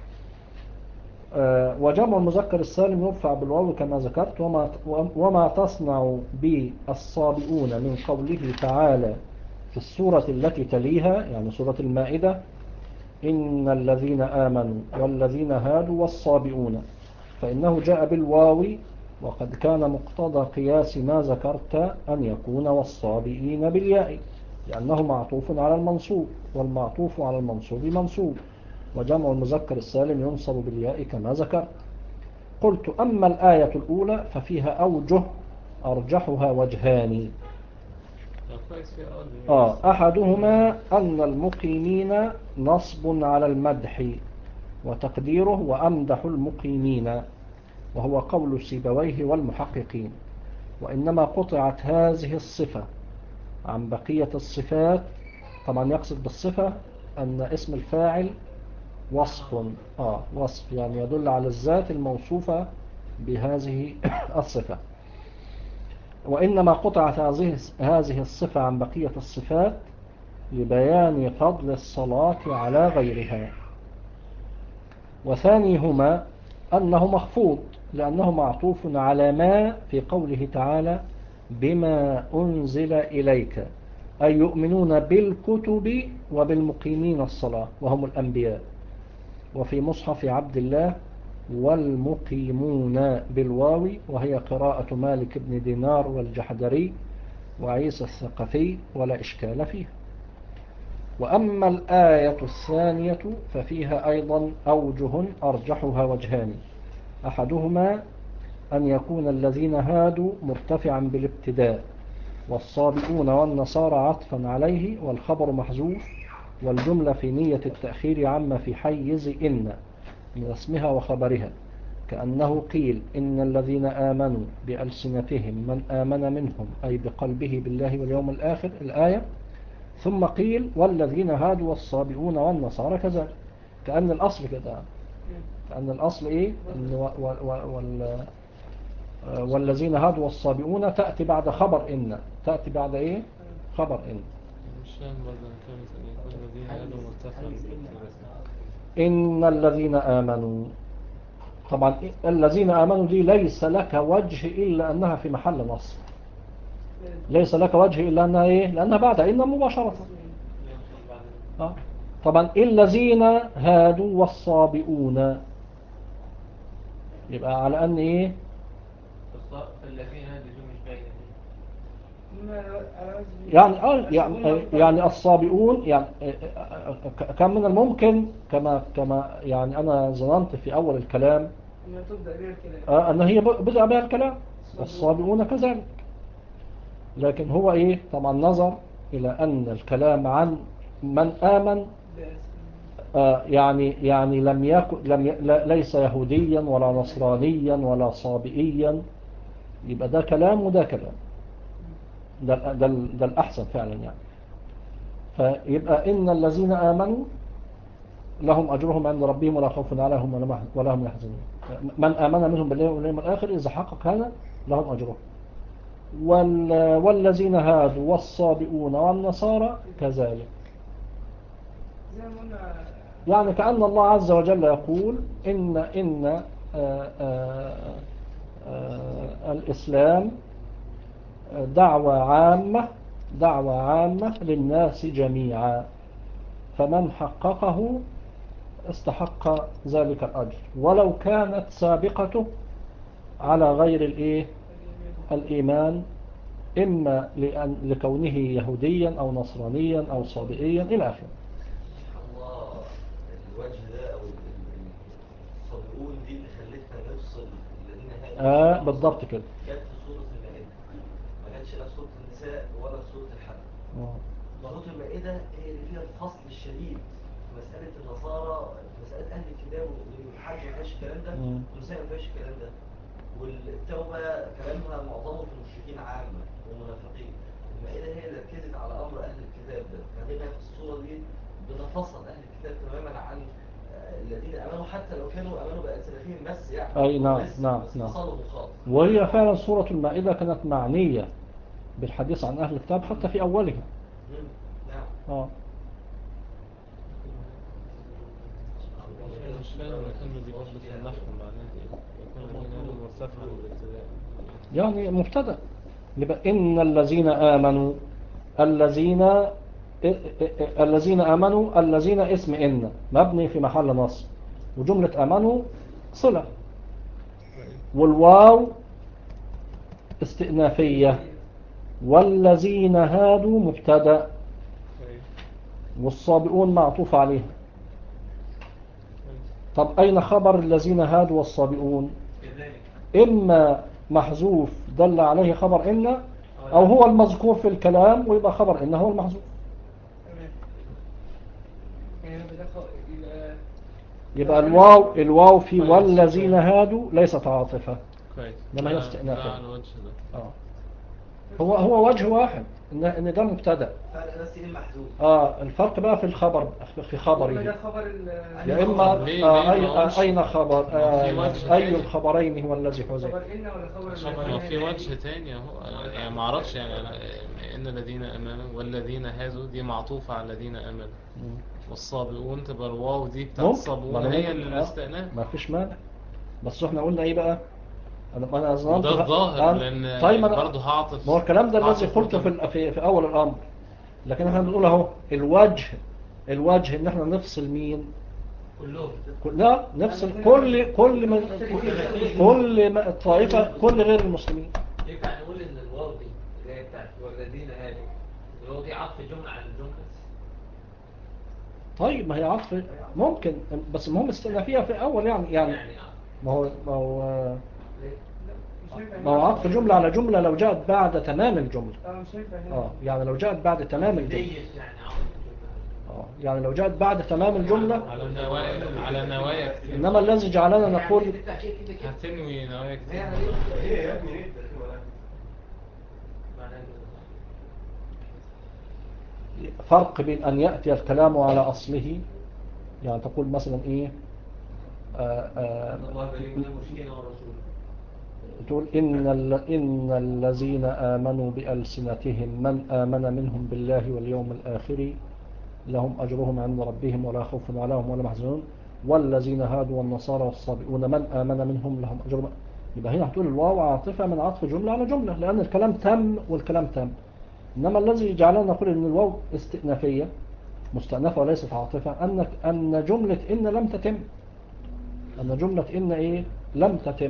آه، وجمع المذكر السالم يرفع بالواو كما ذكرت. وما, وما تصنع بالصابئون من قوله تعالى في السورة التي تليها يعني سورة المائدة إن الذين آمنوا والذين هادوا والصابئون، فإنه جاء بالواو، وقد كان مقتضى قياس ما ذكرت أن يكون والصابئين بالياء لأنه معطوف على المنصوب، والمعطوف على المنصوب منصوب، وجمع المذكر السالم ينصب بالياء كما ذكرت. قلت أما الآية الأولى ففيها أوجه أرجحها وجهان. آه أحدهما أن المقيمين نصب على المدح وتقديره وأمدح المقيمين، وهو قول سيبويه والمحققين. وإنما قطعت هذه الصفة عن بقية الصفات. طبعا يقصد بالصفة أن اسم الفاعل وصف، آه وصف يعني يدل على الذات الموصوفة بهذه الصفة. وإنما قطعت هذه هذه الصفة عن بقية الصفات لبيان فضل الصلاة على غيرها. وثانيهما أنه مخفوض لأنه معطوف على ما في قوله تعالى بما أنزل إليك، أي يؤمنون بالكتب وبالمقيمين الصلاة وهم الأنبياء. وفي مصحف عبد الله والمقيمون بالواو، وهي قراءة مالك بن دينار والجحدري وعيسى الثقفي ولا إشكال فيها. وأما الآية الثانية ففيها أيضا أوجه أرجحها وجهان. أحدهما أن يكون الذين هادوا مرتفعا بالابتداء، والصابئون والنصارى عطفا عليه، والخبر محذوف، والجملة في نية التأخير عما في حيز إن من اسمها وخبرها، كأنه قيل إن الذين آمنوا بألسنتهم من آمن منهم أي بقلبه بالله واليوم الآخر الآية، ثم قيل والذين هادوا والصابئون والنصارى كذلك. كأن الأصل كده، كأن الأصل إيه إن وال والذين هادوا والصابئون تأتي بعد خبر إن، تأتي بعد إيه خبر إن. مش فاهم برضه كلمة يكون الذين هادوا مرتفعا بالابتداء. إن الذين آمنوا، طبعا الذين آمنوا دي ليس لك وجه إلا أنها في محل نصب، ليس لك وجه إلا أنها إيه لأنها بعد إن مباشرة. آه. طبعا الذين هادوا والصابئون يبقى على أن إيه الذين هادوا مش باينة يعني آه يعني يعني الصابئون يعني كان من الممكن كما كما يعني أنا ظننت في أول الكلام آه أن هي بدأ بها الكلام والصابئون كذلك، لكن هو إيه طبعا نظر إلى أن الكلام عن من آمن آه يعني يعني لم يكن لم ي... ليس يهوديا ولا نصرانيا ولا صابئيا، يبقى ده كلام وده كلام، ده ده, ده الأحسن فعلا يعني. فيبقى إن الذين آمنوا لهم أجرهم عند ربهم ولا خوف عليهم ولا هم يحزنون. من آمن منهم بالله واليوم الآخر إذا حقق هذا لهم أجرهم. والذين هادوا والصابئون والنصارى كذلك. يعني كأن الله عز وجل يقول إن إن آآ آآ آآ الإسلام دعوة عامة دعوة عامة للناس جميعا، فمن حققه استحق ذلك الأجر ولو كانت سابقته على غير الإيه الإيمان، إما لأن لكونه يهوديا أو نصرانيا أو صابئيا إلى آخره. الله الوجه ده أو الصابئون دي اللي خلتنا نفصل الذين هادوا آه بالضبط كده. جت في سورة المائدة، ما جاتش لا في سورة النساء ولا في سورة الحج. سورة المائدة هي اللي فيها الفصل الشديد في مسألة النصارى، في مسألة أهل الكتاب والحج ما فيهاش الكلام ده، والنساء ما فيهاش الكلام ده، والتوبة كلامها معظمه في المشركين عامة والمنافقين. المائدة هي اللي ركزت على أمر أهل الكتاب ده، فهنا في الصورة دي بنفصل أهل الكتاب تماما عن الذين أمنوا حتى لو كانوا أمنوا بألسنتهم بس يعني. أي نعم نعم نعم. وهي فعلا سورة المائدة كانت معنية بالحديث عن أهل الكتاب حتى في أولها. نعم. آه. فاهم الكلمة دي برضه في النحو معناها ايه؟ يكون الذين آمنوا مرتفعا بالابتداء. يعني مبتدأ. يبقى إن الذين آمنوا الذين الذين آمنوا الذين اسم إن مبني في محل نصب، وجملة آمنوا صلة، والواو استئنافية، والذين هادوا مبتدأ، والصابئون معطوف عليها. طب أين خبر الذين هادوا والصابئون؟ إما محذوف دل عليه خبر إن، أو هو المذكور في الكلام ويبقى خبر إن هو المحذوف. يبقى الواو الواو في والذين هادوا ليست عاطفة، لما هي استئنافية. آه. هو هو وجه واحد ان ان ده مبتدا، فرق بس ايه المحذوف. اه الفرق بقى في الخبر، في خبره يا اما آه أي آه اين خبر آه اي الخبرين هو الذي حذف. ما في وجه تاني اهو، يعني ما اعرفش يعني أنا ان الذين امنوا والذين هادوا دي معطوفه على الذين امنوا، والصابئون تبقى الواو دي بتاعت الصابئون هي الاستئناف. ما فيش مانع، بس احنا قلنا ايه بقى؟ انا انا وده الظاهر لان طيب برضه هعطف. ما هو الكلام ده الذي قلته في, في في اول الامر، لكن احنا بنقول اهو الوجه الوجه ان احنا نفصل مين كلهم. لا نفصل كل كل من كل الطائفه كل غير المسلمين. ينفع نقول ان الواو دي اللي هي بتاعت والذين هادوا الواو دي عطف جمله على الجمله؟ طيب ما هي عطف ممكن، بس المهم استئنافيه في اول يعني يعني ما هو ما هو ما هو عطف جملة على جملة لو جاءت بعد تمام الجملة. اه يعني لو جاءت بعد تمام الجملة. اه يعني لو جاءت بعد تمام الجملة على نوايا على نوايا كتير. انما الذي جعلنا نقول هتنوي نوايا كتير. ايه يا ابني ايه فرق بين ان يأتي الكلام على اصله، يعني تقول مثلا ايه آه آه تقول إن, إن الذين آمنوا بألسنتهم من آمن منهم بالله واليوم الآخر لهم أجرهم عند ربهم ولا خوف عليهم ولا محزنون، والذين هادوا والنصارى والصابئون من آمن منهم لهم أجرهم. يبقى هنا هتقول الواو عاطفة من عطف جملة على جملة، لأن الكلام تم والكلام تم. إنما الذي جعلنا نقول إن الواو استئنافية مستأنفة وليست عاطفة أن أن جملة إن لم تتم، أن جملة إن إيه لم تتم.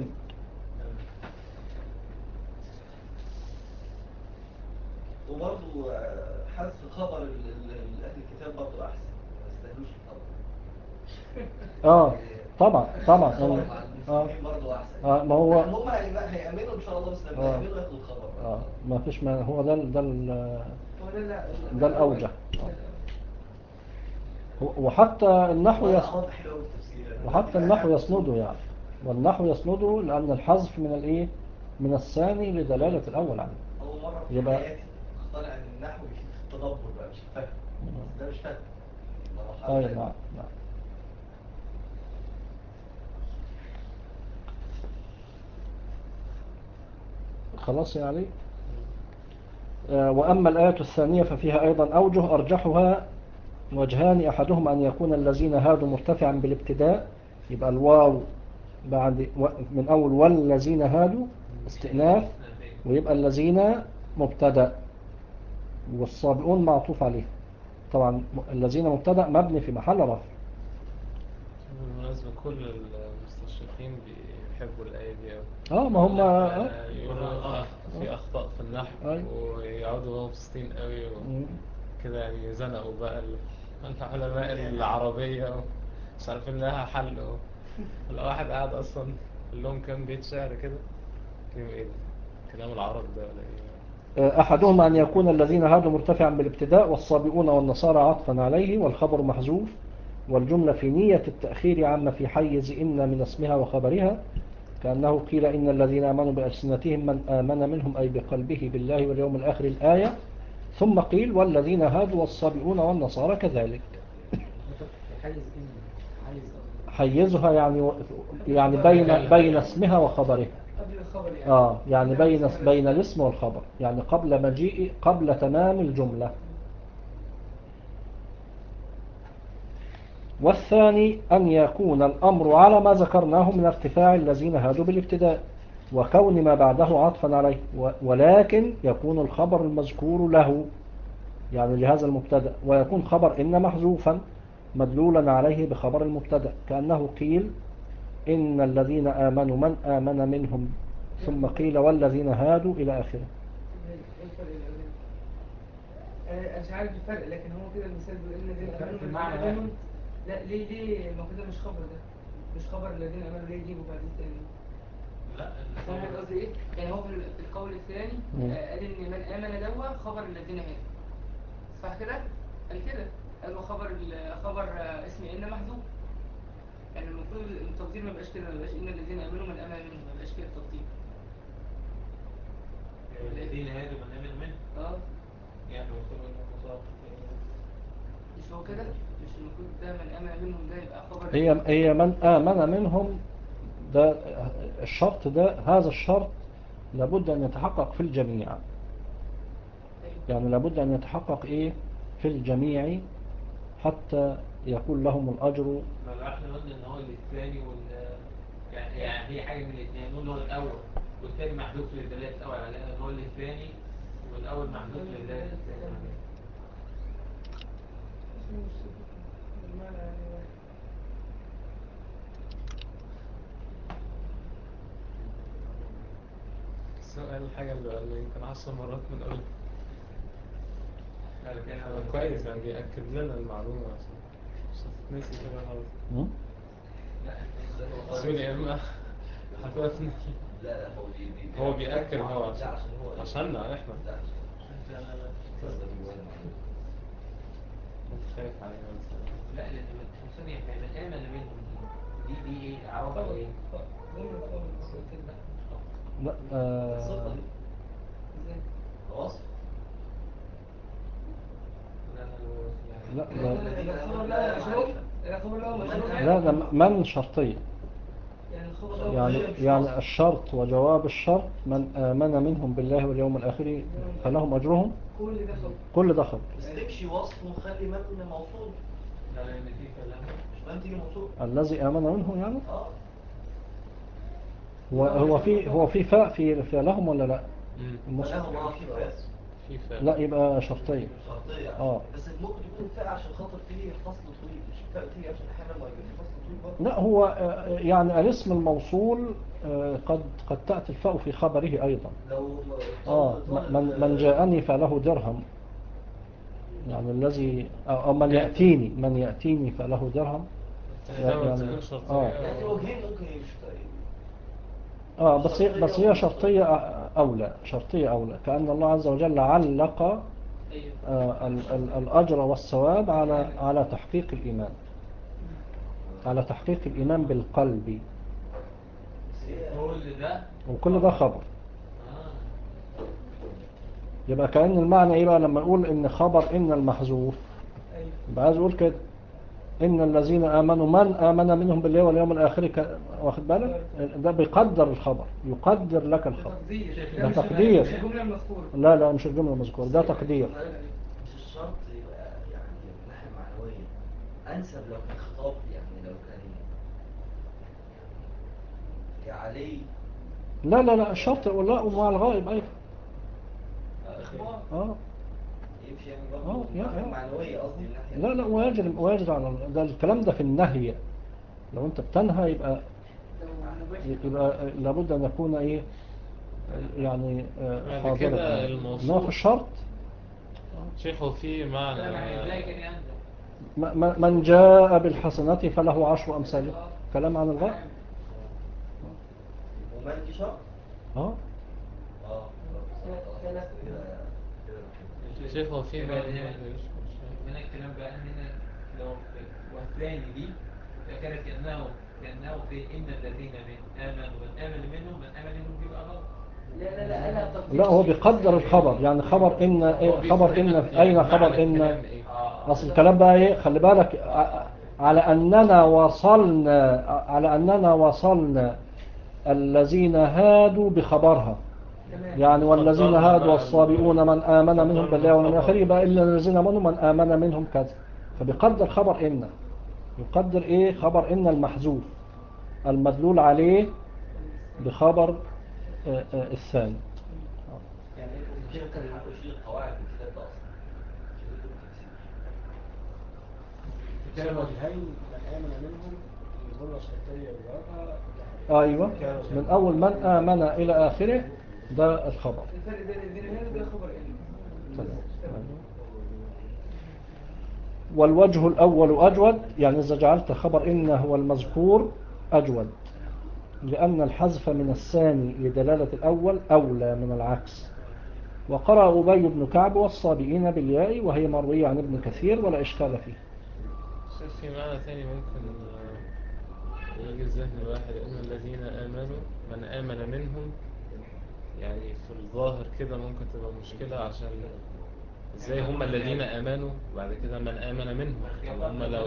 وبرضه حذف خبر أهل الكتاب برضه أحسن، ما يستاهلوش الخبر. اه طبعا طبعا خبر مع المسلمين برضه أحسن. اه ما هو هم هيأمنوا إن شاء الله، بس لما يأمنوا ياخدوا الخبر. اه ما فيش ما هو ده ده ده الأوجه. وحتى النحو يس... وحتى النحو يسنده يعني، والنحو يسنده لأن الحذف من الايه من الثاني لدلالة الأول عليه. أول مرة في يبقى حياتي اقتنع ان النحو يفيد في التدبر بقى، مش الفهم. ده مش فهم. طيب نعم نعم. خلاص يعني. آه وأما الآية الثانية ففيها أيضا أوجه أرجحها وجهان، أحدهم أن يكون الذين هادوا مرتفعا بالابتداء، يبقى الواو بعد من أول والذين هادوا استئناف، ويبقى الذين مبتدأ، والصابئون معطوف عليه. طبعا الذين مبتدأ مبني في محل رفع. بالمناسبة كل المستشرقين بيحبوا الآية دي أوي. اه ما هم آه. يقولوا في أخطاء في النحو آه. ويقعدوا مبسوطين قوي كده، يعني زنقوا بقى العلماء العربية مش عارفين لها حل. الواحد قاعد أصلا كلهم كان بيت شعر كده، كلهم إيه كلام العرب ده ولا إيه؟ أحدهم أن يكون الذين هادوا مرتفعا بالابتداء والصابئون والنصارى عطفا عليه والخبر محذوف، والجملة في نية التأخير عما في حيز إن من اسمها وخبرها، كأنه قيل إن الذين آمنوا بألسنتهم من آمن منهم أي بقلبه بالله واليوم الآخر الآية، ثم قيل والذين هادوا والصابئون والنصارى كذلك. حيزها يعني يعني بين بين اسمها وخبرها. اه يعني بين بين الاسم والخبر، يعني قبل مجيء قبل تمام الجملة. والثاني أن يكون الأمر على ما ذكرناه من ارتفاع الذين هادوا بالابتداء وكون ما بعده عطفا عليه، ولكن يكون الخبر المذكور له يعني لهذا المبتدأ، ويكون خبر إن محذوفا مدلولا عليه بخبر المبتدأ، كأنه قيل إن الذين آمنوا من آمن منهم ثم قيل والذين هادوا إلى آخره. ايه الفرق الأولاني؟ أنا مش عارف الفرق، لكن هو كده المثال بيقول إن الذين آمنوا من المعنى آمنوا منهم. لا ليه ليه ما هو كده مش خبر ده، مش خبر الذين آمنوا، ليه يجيبوا بعدين تاني؟ لا فاهم قصدي إيه؟ يعني هو في في القول الثاني مم. آه، قال إن من آمن دوا خبر الذين هادوا، صح كده؟ قال كده، قال له خبر ال- خبر آه، اسم إن محذوف. يعني المفروض التقدير ما يبقاش كده، ما يبقاش إن الذين آمنوا من آمن منهم، ما يبقاش كده التقدير. الذين هادوا من آمن منه اه يعني المفروض إنه مضاف. مش هو كده؟ مش المفروض ده من آمن منهم ده يبقى خبر هي هي من آمن منهم، ده الشرط ده، هذا الشرط لابد أن يتحقق في الجميع، يعني لابد أن يتحقق إيه في الجميع حتى يكون لهم الأجر. ما لو احنا قلنا ان هو الثاني وال يعني يعني هي حاجه من الاثنين، نقول هو الاول والثاني محذوف للدلاله الاول على ان هو الثاني والاول محذوف للدلاله الثاني. السؤال الحاجة اللي قال لي يمكن عشر مرات من قبل. قال كان هو كويس يعني بيأكد لنا المعلومة عشان مش هتتنسي كده خلاص. م? لا سوري يا إما هتوفني. لا لا هو بي بي هو بيأكد هو لا عشان عشان هو عشاننا احنا لا لا لا لا تصدق جواه المعلومة. كنت خايف علينا بس. لا لان من ثانيه من امن منهم دي دي ايه اعرفها ايه؟ لا آه الصفة دي وصف. لا لا لا لا لا الخبر له مشروط، الخبر له مشروط لا ده من شرطية، يعني الخبر له يعني مشروط. يعني الشرط وجواب الشرط من آمن منهم بالله واليوم الآخر فلهم أجرهم، كل ده خبر. كل ده خبر. بس تمشي وصف وخلي من موصول، لا لان في كلام مش من تيجي موصول. الذي آمن منهم يعني اه هو هو في هو في فاء في في لهم ولا لا؟ امم المص- فله اه في فاس في فرق. لا يبقى شرطية. شرطية اه بس ممكن تكون الفاء عشان خاطر فيه فصل طويل، مش الفاء تيجي عشان احيانا ما يبقى فيه فصل طويل برضه. لا هو آه، يعني الاسم الموصول آه، قد قد تأتي الفاء في خبره أيضا. لو اه طالب من من جاءني فله درهم، يعني الذي أو أو من يأتيني من يأتيني فله درهم ده يعني تكون شرطية اه يعني أو- وجهين ممكن يمشوا تقريبا. اه بس هي بس هي شرطية أولى، شرطية أولى، كأن الله عز وجل علق ايوه آه، ال- ال- الأجر والثواب على على تحقيق الإيمان، على تحقيق الإيمان بالقلب، بس هي كل ده وكل ده خبر. اه يبقى كأن المعنى إيه بقى لما نقول إن خبر إن المحذوف، ايوه يبقى عايز أقول كده إن الذين آمنوا من آمن منهم بالله واليوم الآخر ك... واخد بالك ده بيقدر الخبر، يقدر لك ده الخبر. تقدير، ده مش تقدير. مش الجمله المذكوره. لا لا مش الجملة المذكورة، ده تقدير. مش الشرط يبقى يعني من الناحية المعنوية أنسب لو كان خطاب، يعني لو كان يا علي لا لا لا الشرط لا ومع الغائب أيضا. إخبار اه يمشي يعني اه برضه من يا الناحية يا المعنوية قصدي من ناحية لا لا ويجري ويجري على ده الكلام ده في النهي، لو أنت بتنهى يبقى لو مباشر يبقى لابد أن يكون إيه يعني آه، بعد حاضرا. كده إنما الموصول في الشرط شيخه في معنى كلام عن ازاي كان ينزل م- م- من جاء بالحسنة فله عشر أمثالها، كلام عن الغائب. ومن دي شرط؟ اه اه خلاص كده كده كده شيخه في يبقى معنى هنا هنا الكلام بقى هنا لو في والثاني دي كانت كأنه كأنه في إن الذين من آمنوا من آمن منهم من آمن منهم بيبقى غلط. لا لا لا قالها تقدير. لا هو بيقدر الخبر، يعني خبر إن إيه خبر إن أين خبر إن آه. أصل الكلام بقى إيه خلي بالك ع- على أننا وصلنا على أننا وصلنا الذين هادوا بخبرها، تمام. يعني والذين قدرنا هادوا بقى والصابئون من آمن منهم قدرنا بالله واليوم خبر. الآخر يبقى إلا الذين آمنوا من آمن منهم كذا، فبيقدر خبر إن يقدر إيه خبر إن المحذوف المدلول عليه بخبر آه، آه، الثاني. يعني كده كان هنشيل القواعد والكتاب ده اصلا كده كده تفسير كان وجهين من آمن منهم الجملة الشرطية بجوابها. أيوة، من أول من آمن إلى آخره ده الخبر. الفرق بين الذين هذا ده خبر إن. تمام. والوجه الأول أجود، يعني إذا جعلت خبر إن هو المذكور أجود، لأن الحذف من الثاني لدلالة الأول أولى من العكس. وقرأ أبي بن كعب والصابئين بالياء، وهي مروية عن ابن كثير ولا إشكال فيه. في معنى ثاني ممكن آه، يجي الذهن الواحد إن الذين آمنوا من آمن منهم، يعني في الظاهر كده ممكن تبقى مشكلة، عشان ازاي هم الذين آمنوا وبعد كده من آمن منهم. طب هم لو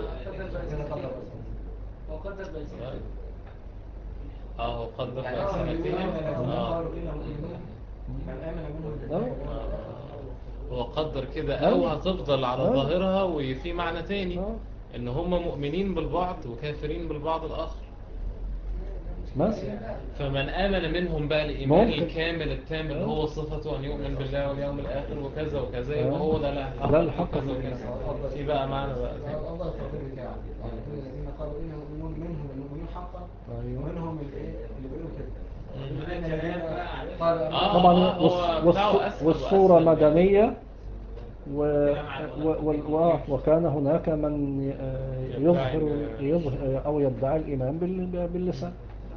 وقدر بيسير اه قدر يعني بقى أصلا سنتين. الذين اه قالوا إنهم مؤمنون من آمن منهم آه. هو قدر كده، او أيوة. هتفضل على أيوة. ظاهرها وفي معنى تاني آه. ان هم مؤمنين بالبعض وكافرين بالبعض الاخر. مثلا فمن آمن منهم بقى الإيمان ممكن. الكامل التام اللي هو صفته أن يؤمن بالله واليوم الآخر وكذا وكذا، آه. يبقى هو ده اللي ده هيحقق اللي حقق كذا وكذا. في بقى معنى بقى تاني. أفضل التقدير بتاعه يعني الذين قالوا إنهم مؤمنون منهم المؤمنين حقا أيوة. ومنهم الإيه اللي بيقولوا كده. آه طبعا آه والص- هو بتاعه والص- أسهل والصورة وأسهل يعني. مدنية و... و... و... وكان هناك من آه، يظهر يظهر أو يدعي الإيمان بال... باللسان.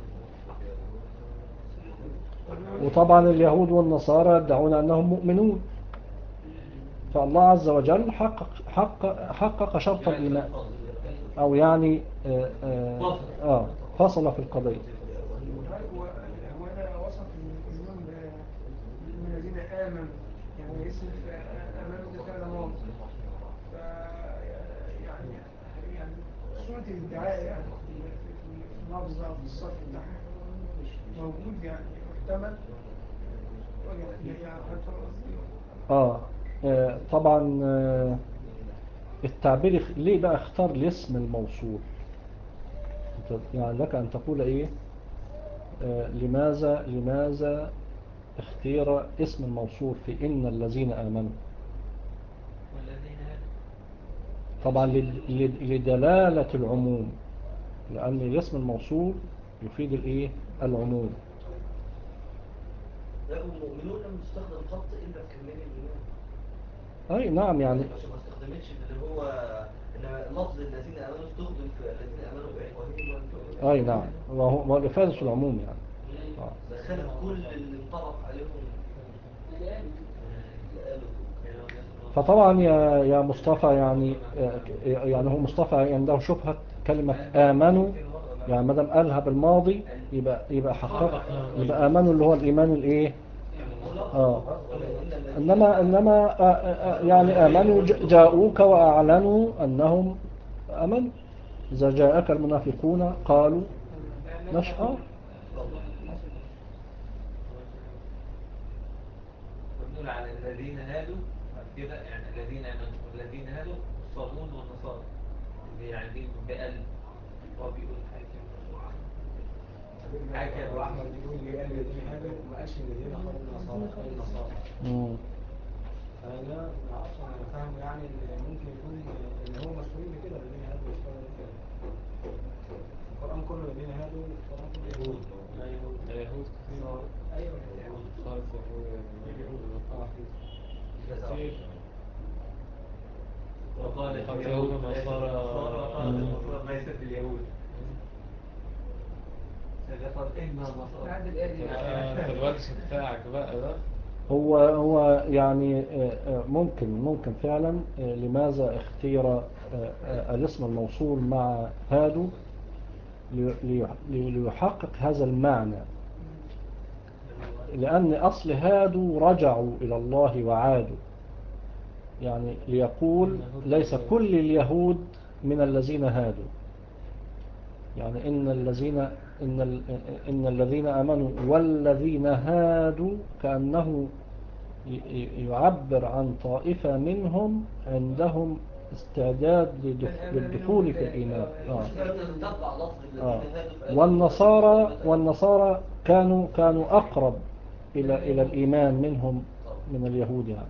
وطبعا اليهود والنصارى يدعون أنهم مؤمنون، فالله عز وجل حقق حقق, حقق شرط الإيمان، أو يعني آه, آه, آه فصل في القضية. هو أنا وصف المؤمنون من الذين آمنوا، يعني اسم آمنوا ده فعل ماضي، ف يعني يعني صورة الادعاء يعني في في اللفظ أو في الصرف بتاعها موجود، يعني محتمل يعني حتى آه, آه طبعا آه التعبير ليه بقى اختار الاسم الموصول؟ يعني لك أن تقول إيه آه لماذا لماذا اختير اسم الموصول في إن الذين آمنوا؟ طبعا لدلالة العموم، لأن الاسم الموصول يفيد الإيه العموم. لا المؤمنون لم يستخدم خط إلا في كمال الإيمان. أي نعم يعني ما استخدمتش اللي هو إن لفظ الذين آمنوا استخدم في الذين آمنوا بإخوانهم. أي نعم، وهو الإفادة العموم يعني. آه. دخلت كل اللي انطبق عليهم اللي قالوا. فطبعا يا يا مصطفى يعني يعني هو مصطفى عنده شبهة كلمة آمنوا، يعني ما دام قالها بالماضي يبقى يبقى حقق، يبقى آمنوا اللي هو الإيمان الإيه آه إنما إنما يعني آمنوا جاءوك وأعلنوا أنهم آمنوا. إذا جاءك المنافقون قالوا نشهد. ونقول على الذين هادوا كده، يعني الذين آمنوا والذين هادوا الصابون والنصارى اللي يعني دي بقلب هو بيقول حاجة حكى وأحمد بيقول لي قال الذين هادوا ما قالش الذين قالوا النصارى قال النصارى. فأنا ما أعرفش، أنا فاهم يعني إن ممكن يكون إن هو مسؤولين بكده الذين هادوا يشتغلوا بكده. القرآن كله الذين هادوا، القرآن كله يهود. اليهود كتير. أيوه اليهود. صارت يهود كتير. وقالت اليهود اليهود والنصارى النصارى ليست اليهود. لقد إنها النصارى. في الوجه بتاعك بقى ده هو هو يعني ممكن ممكن فعلا لماذا اختير الاسم الموصول مع هادو ليحقق هذا المعنى، لأن أصل هادو رجعوا إلى الله وعادوا، يعني ليقول ليس كل اليهود من الذين هادوا، يعني إن الذين إن إن الذين آمنوا والذين هادوا كأنه يعبر عن طائفة منهم عندهم استعداد لدخ- للدخول في الإيمان. آه. تطلع لفظ آه. الذين هادوا في آيات والنصارى مثلاً. والنصارى كانوا كانوا أقرب إلى إلى الإيمان منهم من اليهود يعني.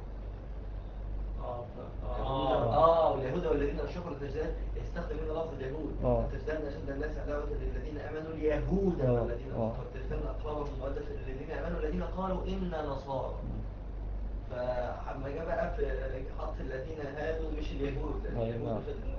اه اه واليهود والذين اشركوا التجديد يستخدم هنا لفظ اليهود آه. التجديد اشد الناس عداوه للذين امنوا اليهود آه. والذين آه. اشركوا التجديد اقربهم مودة للذين امنوا الذين قالوا انا نصارى. فلما جاء بقى في حط الذين هادوا مش اليهود لان أي اليهود نعم. في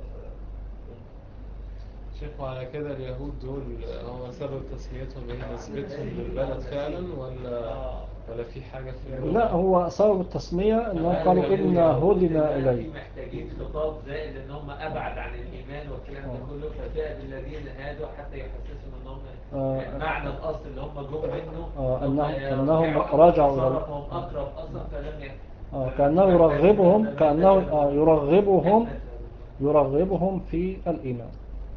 شوفوا على كده اليهود دول هو سبب تسميتهم ايه؟ نسبتهم للبلد فعلا ولا ولا في حاجة في اللغة؟ لا، هو سبب التسمية أنهم قالوا إنا هدنا إليه. محتاجين خطاب زائد ان هم ابعد عن الايمان والكلام ده كله، فجاء بالذين هادوا حتى يحسسهم ان هم آه. يعني معنى الاصل اللي هم جم منه آه، هم أنهم- يرجعوا أنهم رجعوا إلى- تصرفهم اقرب اصلا فلم ي- آه، كأنه يرغبهم كأنه آه، يرغبهم يرغبهم في الإيمان.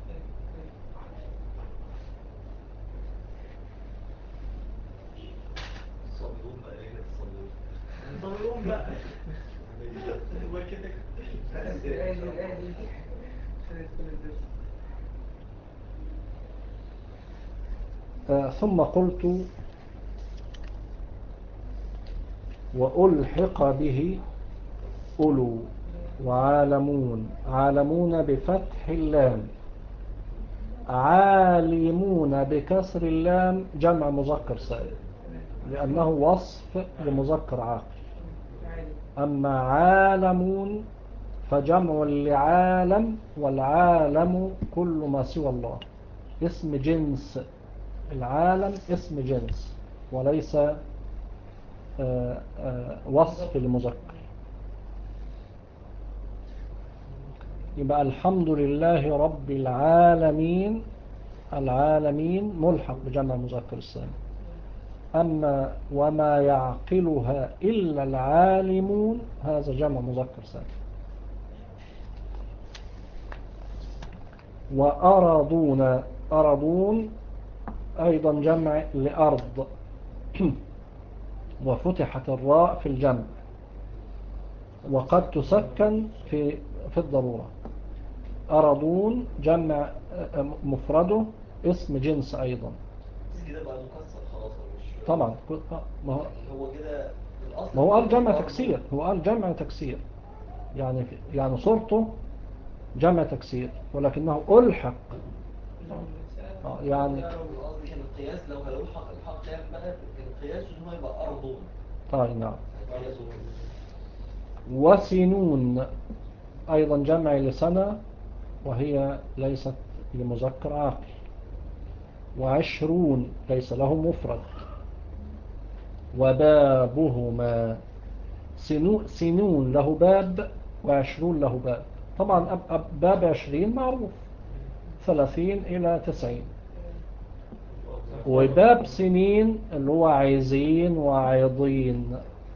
الصابرون بقى ايه الصابرون الصابرون بقى هو كده الآية دي الآية دي خلت كل الدرس. آه، ثم قلت وألحق به أولو وعالمون. عالمون بفتح اللام، عالمون بكسر اللام، جمع مذكر سالم لأنه وصف لمذكر عاقل. أما عالمون فجمع لعالم، والعالم كل ما سوى الله، اسم جنس. العالم اسم جنس وليس آه، آه، وصف لمذكر. يبقى الحمد لله رب العالمين، العالمين ملحق بجمع مذكر السالم. أما وما يعقلها إلا العالمون هذا جمع مذكر سالم. وأرضون، أرضون أيضا جمع لأرض وفتحت الراء في الجمع وقد تسكن في في الضرورة. أرضون جمع مفرده اسم جنس أيضا. بس كده بقى مكسر خلاص مش طبعا ما هو يعني هو كده الاصل ما هو قال جمع تكسير، هو قال جمع تكسير يعني يعني صورته جمع تكسير ولكنه ألحق. آه، يعني القصد كان القياس لو هيلحق الحق تام بقى القياس ان هو يبقى ارضون. طيب نعم. القياس وسنون أيضا جمع لسنة وهي ليست لمذكر عاقل. وعشرون ليس له مفرد. وبابهما، سنو سنون له باب وعشرون له باب. طبعا أب أب باب عشرين معروف ثلاثين إلى تسعين. وباب سنين اللي هو عايزين وعيضين.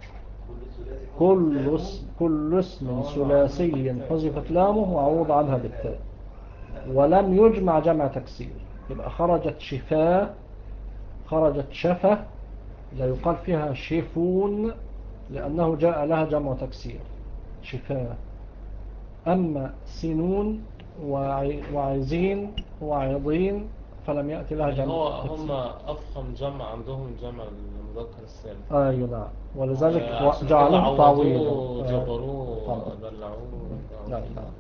كل اسم كل اسم ثلاثي حذفت لامه وعوض عنها بالتاء ولم يجمع جمع تكسير. يبقى خرجت شفاه، خرجت شفة، لا يقال فيها شفون لأنه جاء لها جمع تكسير شفاه. أما سنون وعايزين وعيضين فلم يأتي لها يعني جمع هو تكسير. هم أفخم جمع عندهم جمع المذكر السالم. أي نعم، ولذلك آه، عشان كده جعلوه تعويضا. عوضوه آه، جبروه طبعا. دلعوه. نعم نعم.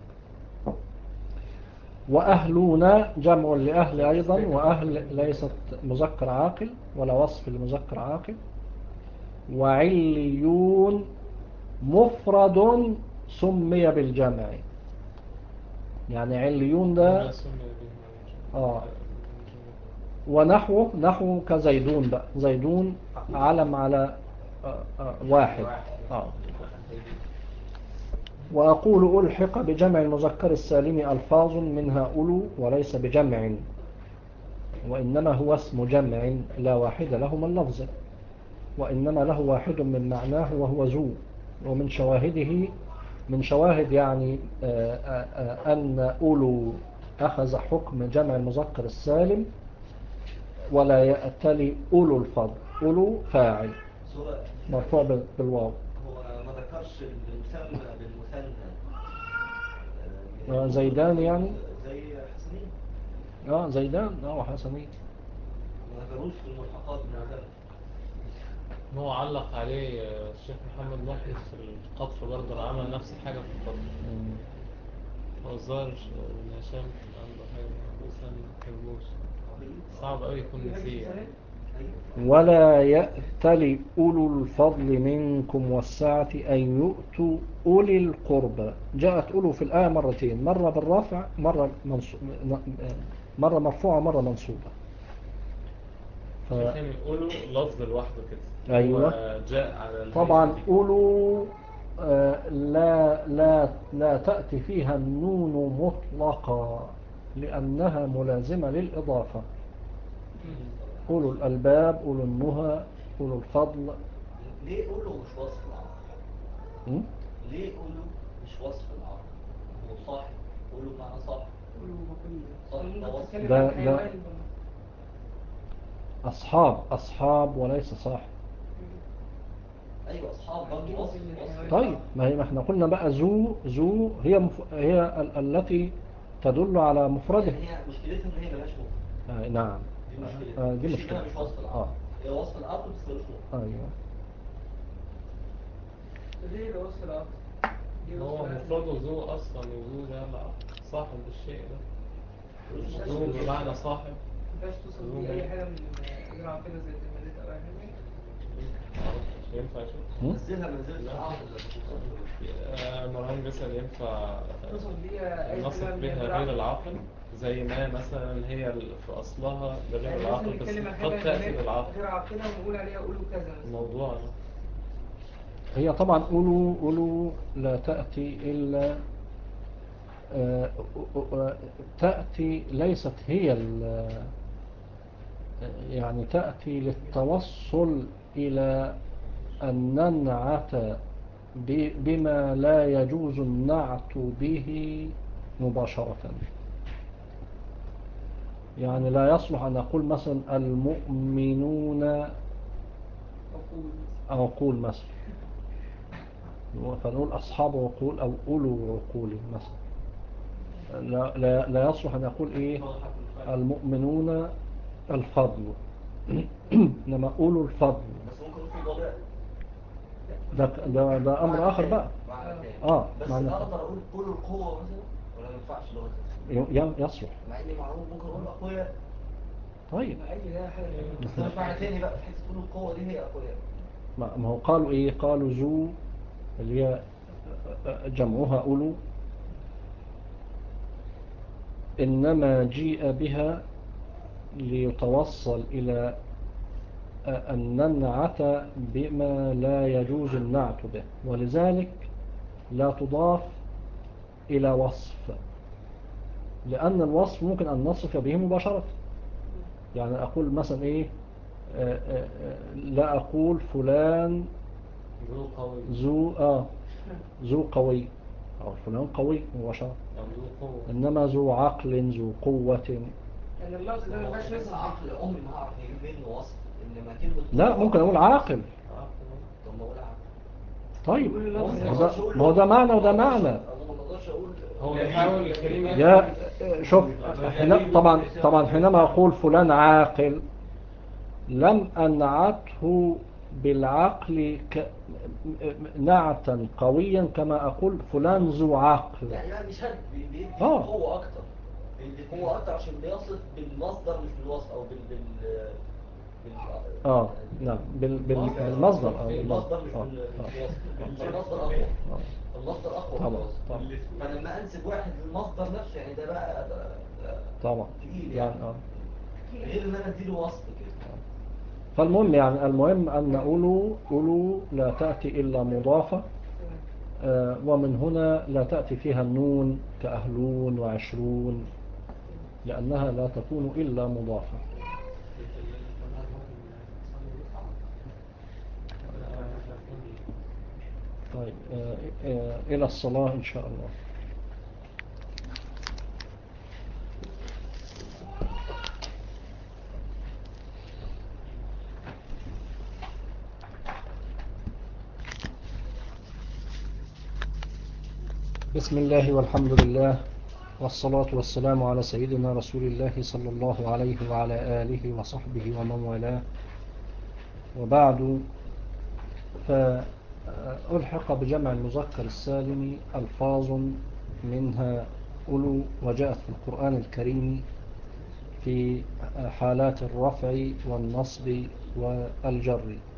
وأهلون جمع لأهل أيضا، وأهل ليست مذكر عاقل ولا وصف لمذكر عاقل. وعليون مفرد سمي بالجمع، يعني عليون ده آه. ونحوه نحو كزيدون بقى، زيدون علم على آه آه واحد آه. وأقول ألحق بجمع المذكر السالم ألفاظ منها أولو وليس بجمع، وإنما هو اسم جمع لا واحد له من لفظه، وإنما له واحد من معناه وهو ذو. ومن شواهده من شواهد يعني آآ آآ أن أولو أخذ حكم جمع المذكر السالم ولا يأتلي أولو الفضل. أولو فاعل مرفوع بالواو. هو ما ذكرش المسمى بالمثنى آه، زيدان يعني. زي حسنين اه زيدان اه وحسنين. ما ذكروش في الملحقات المعتمدة. هو علق عليه آه، الشيخ محمد محي في القطر برضه، عمل نفس الحاجة في القطر. مم. هو الظاهر ابن هشام كان عنده حاجة بس أنا ما كملوش. صعب أوي يكون نسيه يعني. ولا يأتل أولو الفضل منكم والسعة أن يؤتوا أولي القربى. جاءت أولو في الآية مرتين، مرة بالرافع مرة منصو... مرة مرفوعة مرة منصوبة. ف... عشان يقولوا لفظ لوحده كده. أيوة. هو جاء على الهيئة طبعا دي. أولو آه، لا لا لا تأتي فيها النون مطلقا لأنها ملازمة للإضافة. أولو الألباب أولو النهى أولو الفضل. ليه قولوا مش وصف العرب؟ م? ليه قولوا مش وصف العرب؟ هو صاحب قولوا بمعنى صاحب. صاحب ده وصف. بتتكلم ده- عن ده- حيوان. أصحاب أصحاب وليس صاحب. ايوه اصحاب برضه وصف وصف طيب ما هي ما احنا قلنا بقى ذو ذو هي مف... هي ال... التي تدل على مفرده. يعني هي مشكلتها ان هي ملهاش مفرد. آه نعم. دي مشكلتها. آه دي مش مشكلة. انها مش وصف العرب. آه. هي وصف العرب بس ملوش مفرد. أيوه. ليه ده وصف العقل؟ ليه هو وصف العقل؟ مفرده ذو أصلا، وذو ده لا صاحب الشيء ده. ملوش ذو مفرد. بمعنى صاحب. ما ينفعش توصل بيه أي حاجة من غير عقيدة زي التماليت أو أي حاجة. معرفش مش ينفع شيء. م? نزلها منزلة العقل لما توصل. آه، مروان بيسأل ينفع توصل بيها أي نصف حاجة من بها غير غير عقل. العاقل، زي ما مثلا هي ال- في أصلها لغير يعني مثلا العاقل، بس نتكلم عن قد حاجة تأتي غير للعاقل. غير عقيدة ونقول عليها قولوا كذا مثلا. الموضوع ده. هي طبعا أولو أولو لا تأتي إلا آه، آه، تأتي ليست هي ال- يعني تأتي للتوصل إلى أن ننعت ب- بما لا يجوز النعت به مباشرة. يعني لا يصلح أن أقول مثلا المؤمنون أقول أو أقول مثلا، فنقول أصحاب عقول أو أولو عقول مثلا. لا, لا, لا يصلح أن أقول إيه المؤمنون الفضل إنما أولو الفضل. بس ممكن يكون ضلال. ده, ده, ده أمر آخر بقى. معنى تاني. آه بس معنى اقدر اقول قولوا القوة مثلا ولا ما ينفعش لغة؟ ي- يصلح. مع اني معروف ممكن اقول اقوياء. طيب مع إن ده حاجة بس ده مش معنى تاني بقى في حته قولوا القوة دي هي اقوياء. ما ما هو قالوا إيه قالوا ذو اللي هي جمعها أولو إنما جيء بها ليتوصل إلى أن ننعت بما لا يجوز النعت به، ولذلك لا تضاف إلى وصف، لأن الوصف ممكن أن نصف به مباشرة. يعني أقول مثلا إيه آه، آه، آه، لا أقول فلان ذو قوي ذو آه ذو قوي أو فلان قوي مباشرة، أو ذو قوة. إنما ذو عقل ذو قوة. يعني اللفظ ده ما ينفعش بس نصف عقل عمري ما هعرف اجيب منه وصف. انما كلمة لا قوة ممكن أقول عاقل. طب ما اقول عقل. طيب يقول ما اللفظ هو ده ما هو ده معنى وده معنى. ما اقدرش اقول هو بيحاول الكلمة. يا شوف حين طبعا طبعا حينما أقول فلان عاقل لم أنعته بالعقل ك... نعتا قويا كما أقول فلان ذو عقل. يعني لا مش هد بي- بيدي آه. قوة أكتر. بيدي قوة أكتر عشان بيصف بالمصدر مش بالوصف أو بال بال بال آه نعم بال... بال... بالمصدر آه بالمصدر مش آه. بال- آه. مش بالوصف. آه. فالمصدر أقوى. آه. المصدر أقوى من طبعا الوصف. طبعا فلما أنسب واحد للمصدر نفسه يعني ده بقى ده ده طبعا تقيل يعني يعني. آه. غير إن أنا أديله وصف كده. فالمهم يعني المهم أن أولو أولو لا تأتي إلا مضافة، آه، ومن هنا لا تأتي فيها النون كأهلون وعشرون لأنها لا تكون إلا مضافة. طيب آه، آه، إلى الصلاة إن شاء الله. بسم الله والحمد لله والصلاة والسلام على سيدنا رسول الله صلى الله عليه وعلى آله وصحبه ومن والاه، وبعد، فألحق بجمع المذكر السالم ألفاظ منها أولو، وجاءت في القرآن الكريم في حالات الرفع والنصب والجر.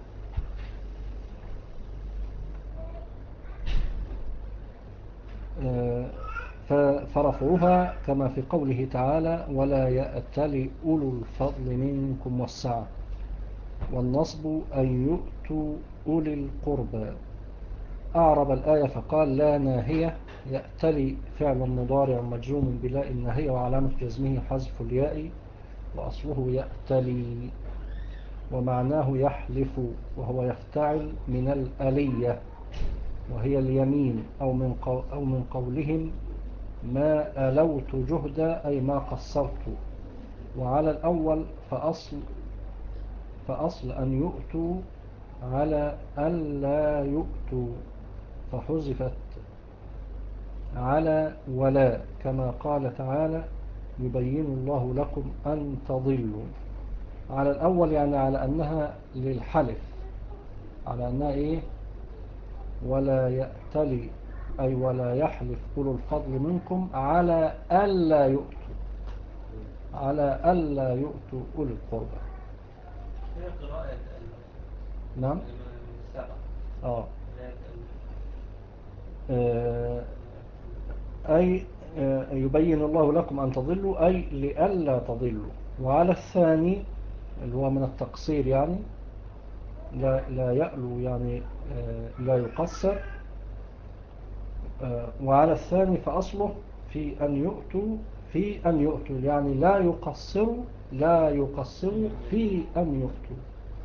فرفعها كما في قوله تعالى ولا يأتل أولو الفضل منكم والسعة، والنصب أن يؤتوا أولي القربى. أعرب الآية فقال لا ناهية، يأتلي فعل مضارع مجزوم بلا الناهية وعلامة جزمه حذف الياء، وأصله يأتلي، ومعناه يحلف، وهو يفتعل من الألية وهي اليمين، أو من, قو أو من قولهم ما ألوت جهدا أي ما قصرت. وعلى الأول فأصل, فأصل أن يؤتوا على ألا يؤتوا، فحذفت على ولا، كما قال تعالى يبين الله لكم أن تضلوا. على الأول يعني على أنها للحلف، على أنها إيه؟ ولا يأتلي أي ولا يحلف أولو الفضل منكم على ألا يؤتوا، على ألا يؤتوا أولي القربى. هي قراءة نعم. من السبع. آه. لا آه. أي آه يبين الله لكم أن تضلوا أي لألا تضلوا. وعلى الثاني اللي هو من التقصير يعني لا, لا يألو يعني آه لا يقصر. آه وعلى الثاني فأصله في أن يؤتوا، في أن يؤتوا يعني لا يقصروا، لا يقصروا في أن يؤتوا،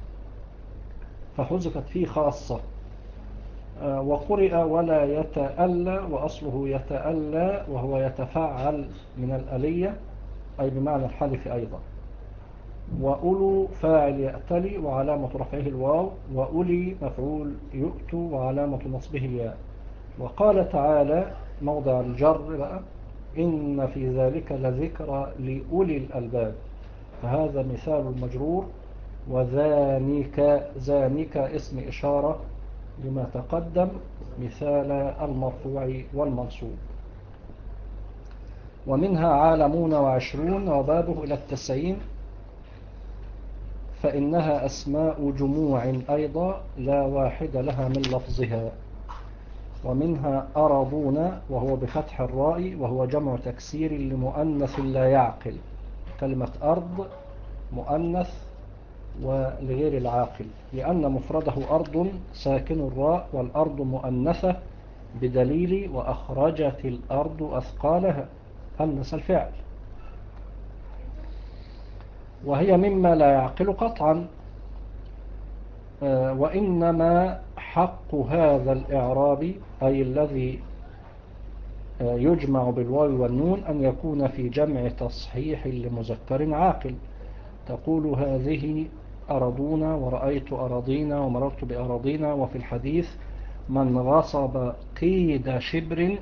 فحذفت فيه خاصة. آه وقرئ ولا يتألى، وأصله يتألى وهو يتفعل من الألية أي بمعنى الحلف أيضا. وأولو فاعل يأتلي وعلامة رفعه الواو، وأولي مفعول يؤتوا وعلامة نصبه الياء. وقال تعالى موضع الجر بقى إن في ذلك لذكرى لأولي الألباب، فهذا مثال المجرور. وذانك ذانك اسم إشارة لما تقدم مثال المرفوع والمنصوب. ومنها عالمون وعشرون وبابه إلى التسعين، فإنها أسماء جموع أيضا لا واحد لها من لفظها. ومنها أرضون وهو بفتح الراء، وهو جمع تكسير لمؤنث لا يعقل. كلمة أرض مؤنث ولغير العاقل، لأن مفرده أرض ساكن الراء، والأرض مؤنثة بدليل وأخرجت الأرض أثقالها، أنس الفعل، وهي مما لا يعقل قطعا. وإنما حق هذا الإعراب أي الذي يجمع بالواو والنون أن يكون في جمع تصحيح لمذكر عاقل. تقول هذه أرضون، ورأيت أراضين، ومررت بأراضين. وفي الحديث من غصب قيد شبر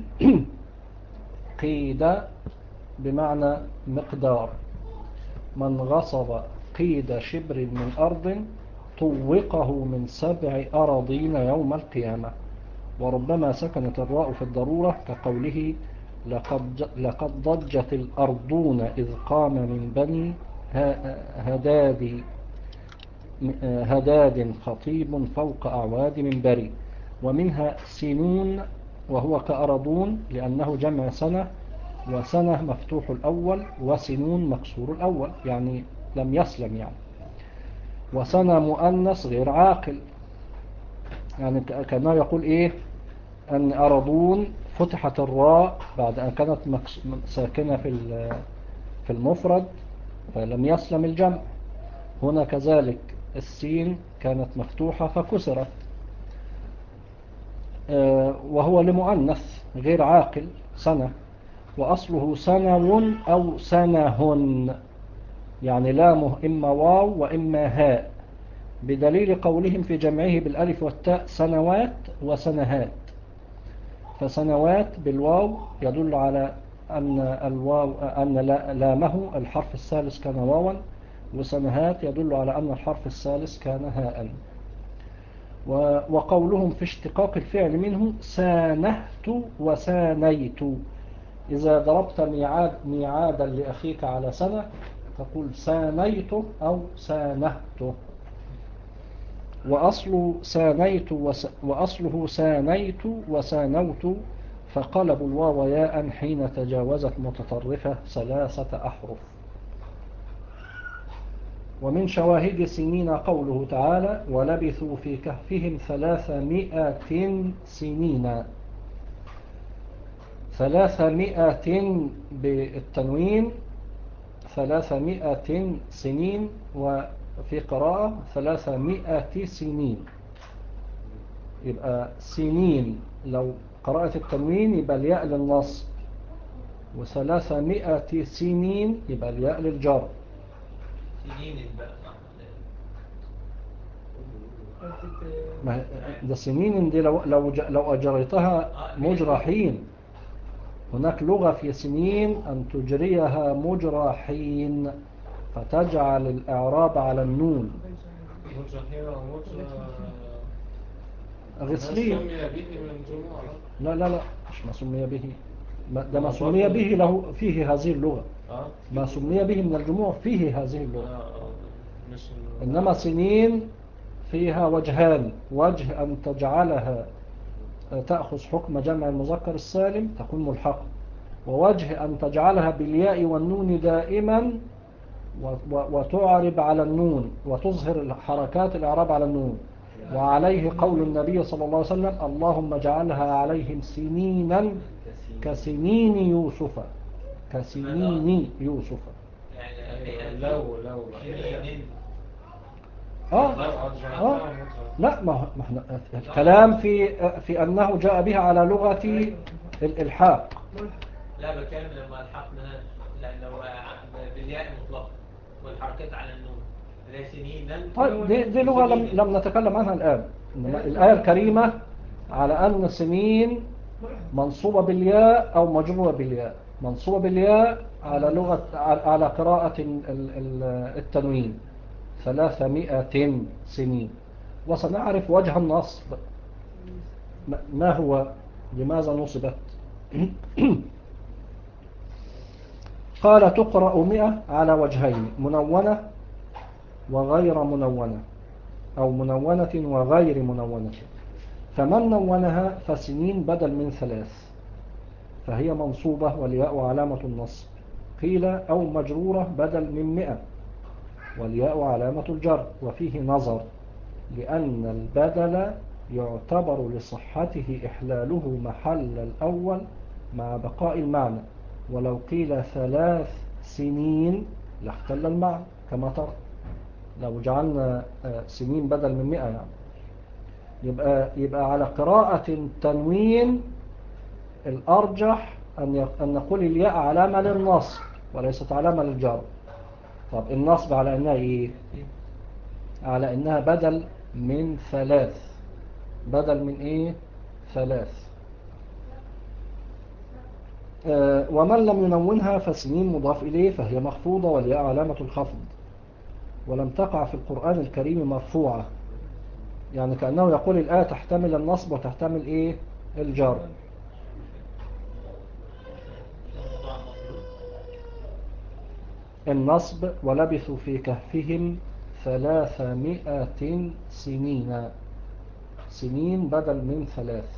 قيد بمعنى مقدار، من غصب قيد شبر من أرض طوقه من سبع أراضين يوم القيامة. وربما سكنت الراء في الضرورة كقوله لقد, لقد ضجت الأرضون إذ قام من بني هداد هداد خطيب فوق أعواد منبري. ومنها سنون وهو كأرضون لأنه جمع سنة، وسنة مفتوح الأول، وسنون مكسور الأول يعني لم يسلم يعني. وسنة مؤنث غير عاقل، يعني كأنه يقول إيه أن أرضون فتحت الراء بعد أن كانت ساكنة في في المفرد فلم يسلم الجمع. هنا كذلك السين كانت مفتوحة فكسرت، وهو لمؤنث غير عاقل سنة، وأصله سنون أو سنهن، يعني لامه إما واو وإما هاء، بدليل قولهم في جمعه بالألف والتاء سنوات وسنهات. فسنوات بالواو يدل على أن الواو أن لا- لامه الحرف الثالث كان واوا، وسنهات يدل على أن الحرف الثالث كان هاء. و- وقولهم في اشتقاق الفعل منه سانهت وسانيت. إذا ضربت ميعاد ميعادا لأخيك على سنة تقول سانيت أو سانهت. وأصل سانيت وس وأصله سانيت وسانوت، فقلبوا الواو ياء حين تجاوزت متطرفة ثلاثة أحرف. ومن شواهد سنين قوله تعالى ولبثوا في كهفهم ثلاثمائة سنين. ثلاثمائة بالتنوين، ثلاثمائة سنين، وفي قراءة ثلاثمائة سنين. يبقى سنين لو قراءة التنوين يبقى الياء للنصب، وثلاثمائة سنين يبقى الياء للجر. سنين بقى صح. ما ده سنين دي لو لو ج- لو أجريتها مجرى حين. هناك لغة في سنين أن تجريها مجرى حين فتجعل الإعراب على النون. مجرى حين ومجرى ما غسلين. سمي به من الجموع. لا لا لا مش ما سمي به، ما- ده ما سمي به له فيه هذه اللغة. اه ما سمي به من الجموع فيه هذه اه اللغة. اه مش إنه- إنما سنين فيها وجهان: وجه أن تجعلها تأخذ حكم جمع المذكر السالم تكون ملحقة، ووجه أن تجعلها بالياء والنون دائما و- و- وتعرب على النون وتظهر حركات الإعراب على النون. وعليه قول النبي صلى الله عليه وسلم اللهم اجعلها عليهم سنينا كسنين يوسف. كسنين يوسف. يعني لو لو سنين. آه. لو آه. أرجعتها مجرى. لا ما ما احنا الكلام في في أنه جاء بها على لغة الإلحاق. لا بكلم لما الحقنا لأن لو بالياء مطلقة والحركات على النون زي سنين. طيب دي, دي لغة لم, لم نتكلم عنها الآن. إنما الآية الكريمة على أن سنين منصوبة بالياء أو مجرورة بالياء. منصوبة بالياء على لغة على قراءة ال- ال- التنوين ثلاثمائة سنين. وسنعرف وجه النصب ما هو، لماذا نصبت. قال تقرأ مئة على وجهين: منونة وغير منونة، أو منونة وغير منونة. فمن نونها فسنين بدل من ثلاث، فهي منصوبة والياء علامة النصب. قيل أو مجرورة بدل من مئة والياء علامة الجر. وفيه نظر، لأن البدل يعتبر لصحته إحلاله محل الأول مع بقاء المعنى، ولو قيل ثلاث سنين لاختل المعنى كما ترى. لو جعلنا سنين بدل من مئة يعني يبقى, يبقى على قراءة التنوين الأرجح أن أن نقول الياء علامة للنصب وليست علامة للجر. طب النصب على أنها إيه؟ على أنها بدل من ثلاث. بدل من إيه؟ ثلاث. آه ومن لم ينونها فسنين مضاف إليه فهي مخفوضة والياء علامة الخفض، ولم تقع في القرآن الكريم مرفوعة. يعني كأنه يقول الآية تحتمل النصب وتحتمل إيه؟ الجر. النصب ولبثوا في كهفهم ثلاثمائة سنين. سنين بدل من ثلاث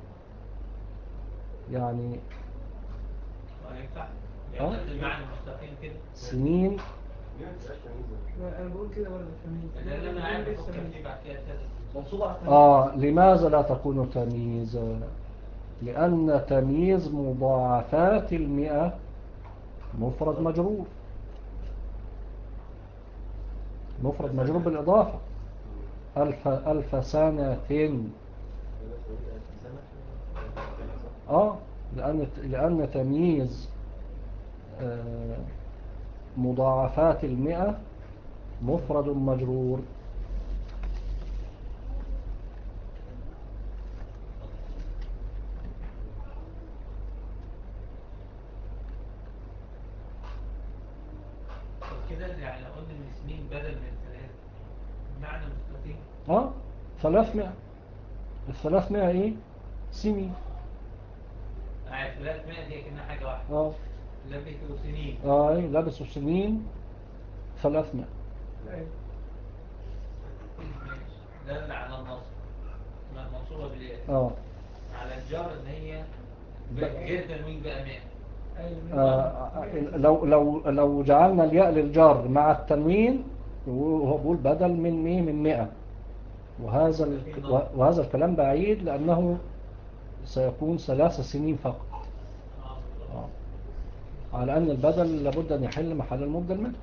يعني ينفع يعني المعنى مستقيم كده. سنين. انا بقول كده برضه فاهمين. ده اللي انا قاعد بفكر فيه بعد كده اساسا. منصوبة على التمييز. آه لماذا لا تكون تمييز؟ لأن تمييز مضاعفات المئة مفرد مجرور. مفرد مجرور بالإضافة. ألف ألف سنة. آه لأن لأن تمييز آه مضاعفات المئة مفرد مجرور. معنى مستقيم. اه ثلاثمائة. الثلاثمائة ايه؟ سنين. عارف ثلاثمائة دي كأنها حاجة واحدة. اه لبثوا سنين. اه ايه لبسوا سنين ثلاثمائة. أيوة. ماشي. دل على النصب. ما منصوبة بالياء. اه على الجار ان هي ب- غير تنوين بقى مائة. آه، لو لو لو جعلنا الياء للجار مع التنوين وهو بيقول بدل من ايه من مئة، وهذا ال- وهذا الكلام بعيد لأنه سيكون ثلاث سنين فقط. آه. على أن البدل لابد أن يحل محل المبدل منه.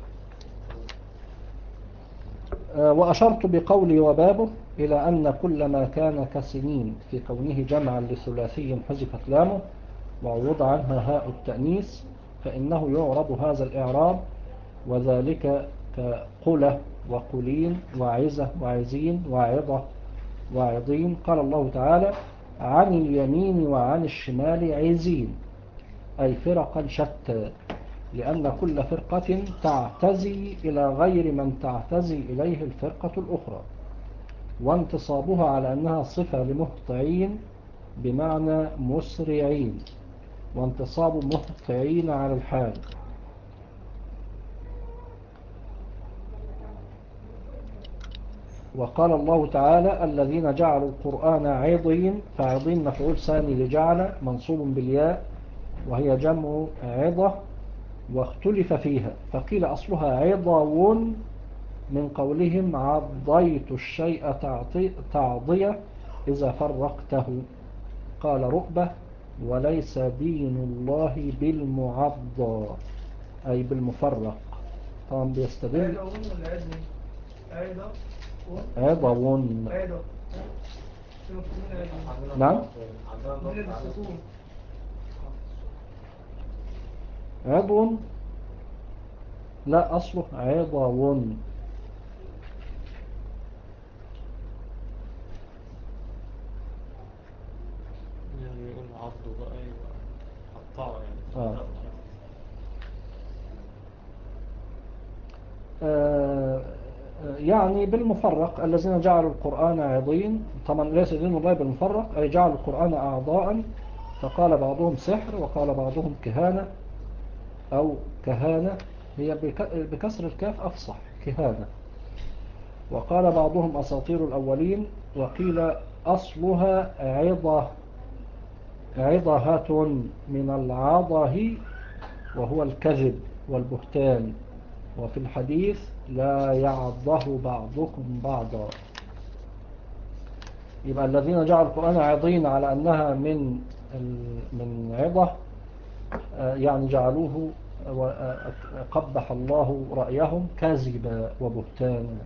آه، وأشرت بقولي وبابه إلى أن كل ما كان كسنين في كونه جمعا لثلاثي حذفت لامه وعوض عنها هاء التأنيث فإنه يعرب هذا الإعراب، وذلك كقلة وقلين وعزة وعزين وعظة وعظين. قال الله تعالى عن اليمين وعن الشمال عزين، أي فرقا شتى، لأن كل فرقة تعتزي إلى غير من تعتزي إليه الفرقة الأخرى. وانتصابها على أنها صفة لمهطعين بمعنى مسرعين، وانتصاب مهطعين على الحال. وقال الله تعالى الذين جعلوا القرآن عضين، فعضين مفعول ثاني لجعل منصوب بالياء وهي جمع عضة، واختلف فيها فقيل أصلها عضو من قولهم عضيت الشيء تعضية إذا فرقته. قال رؤبة وليس دين الله بالمعضى أي بالمفرق. طبعا بيستدل عضو. نعم عضو لا أصله عضو. يعني يقول عضه بقى يبقى قطعه يعني. آه. آه يعني بالمفرق الذين جعلوا القرآن عضين. طبعا ليس دين الله بالمفرق أي جعلوا القرآن أعضاء، فقال بعضهم سحر وقال بعضهم كهانة أو كهانة، هي بكسر الكاف أفصح كهانة. وقال بعضهم أساطير الأولين، وقيل أصلها عضة عضهة من العضه وهو الكذب والبهتان، وفي الحديث لا يعضه بعضكم بعضا. يبقى الذين جعلوا القرآن عضين على أنها من من عضة يعني جعلوه قبح الله رأيهم كذبا وبهتانا.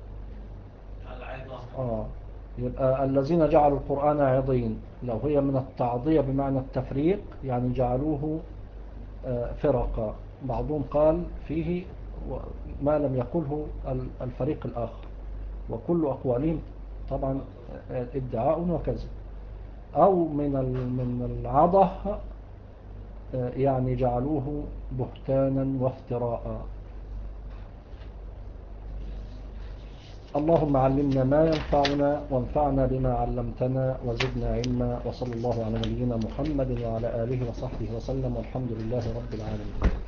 آه. يبقى الذين جعلوا القرآن عضين لو هي من التعضية بمعنى التفريق يعني جعلوه فرقا. بعضهم قال فيه ما لم يقله الفريق الآخر، وكل أقوالهم طبعا ادعاء وكذب. أو من من العضه يعني جعلوه بهتانا وافتراء. اللهم علمنا ما ينفعنا وانفعنا بما علمتنا وزدنا علما، وصلى الله على نبينا محمد وعلى آله وصحبه وسلم، والحمد لله رب العالمين.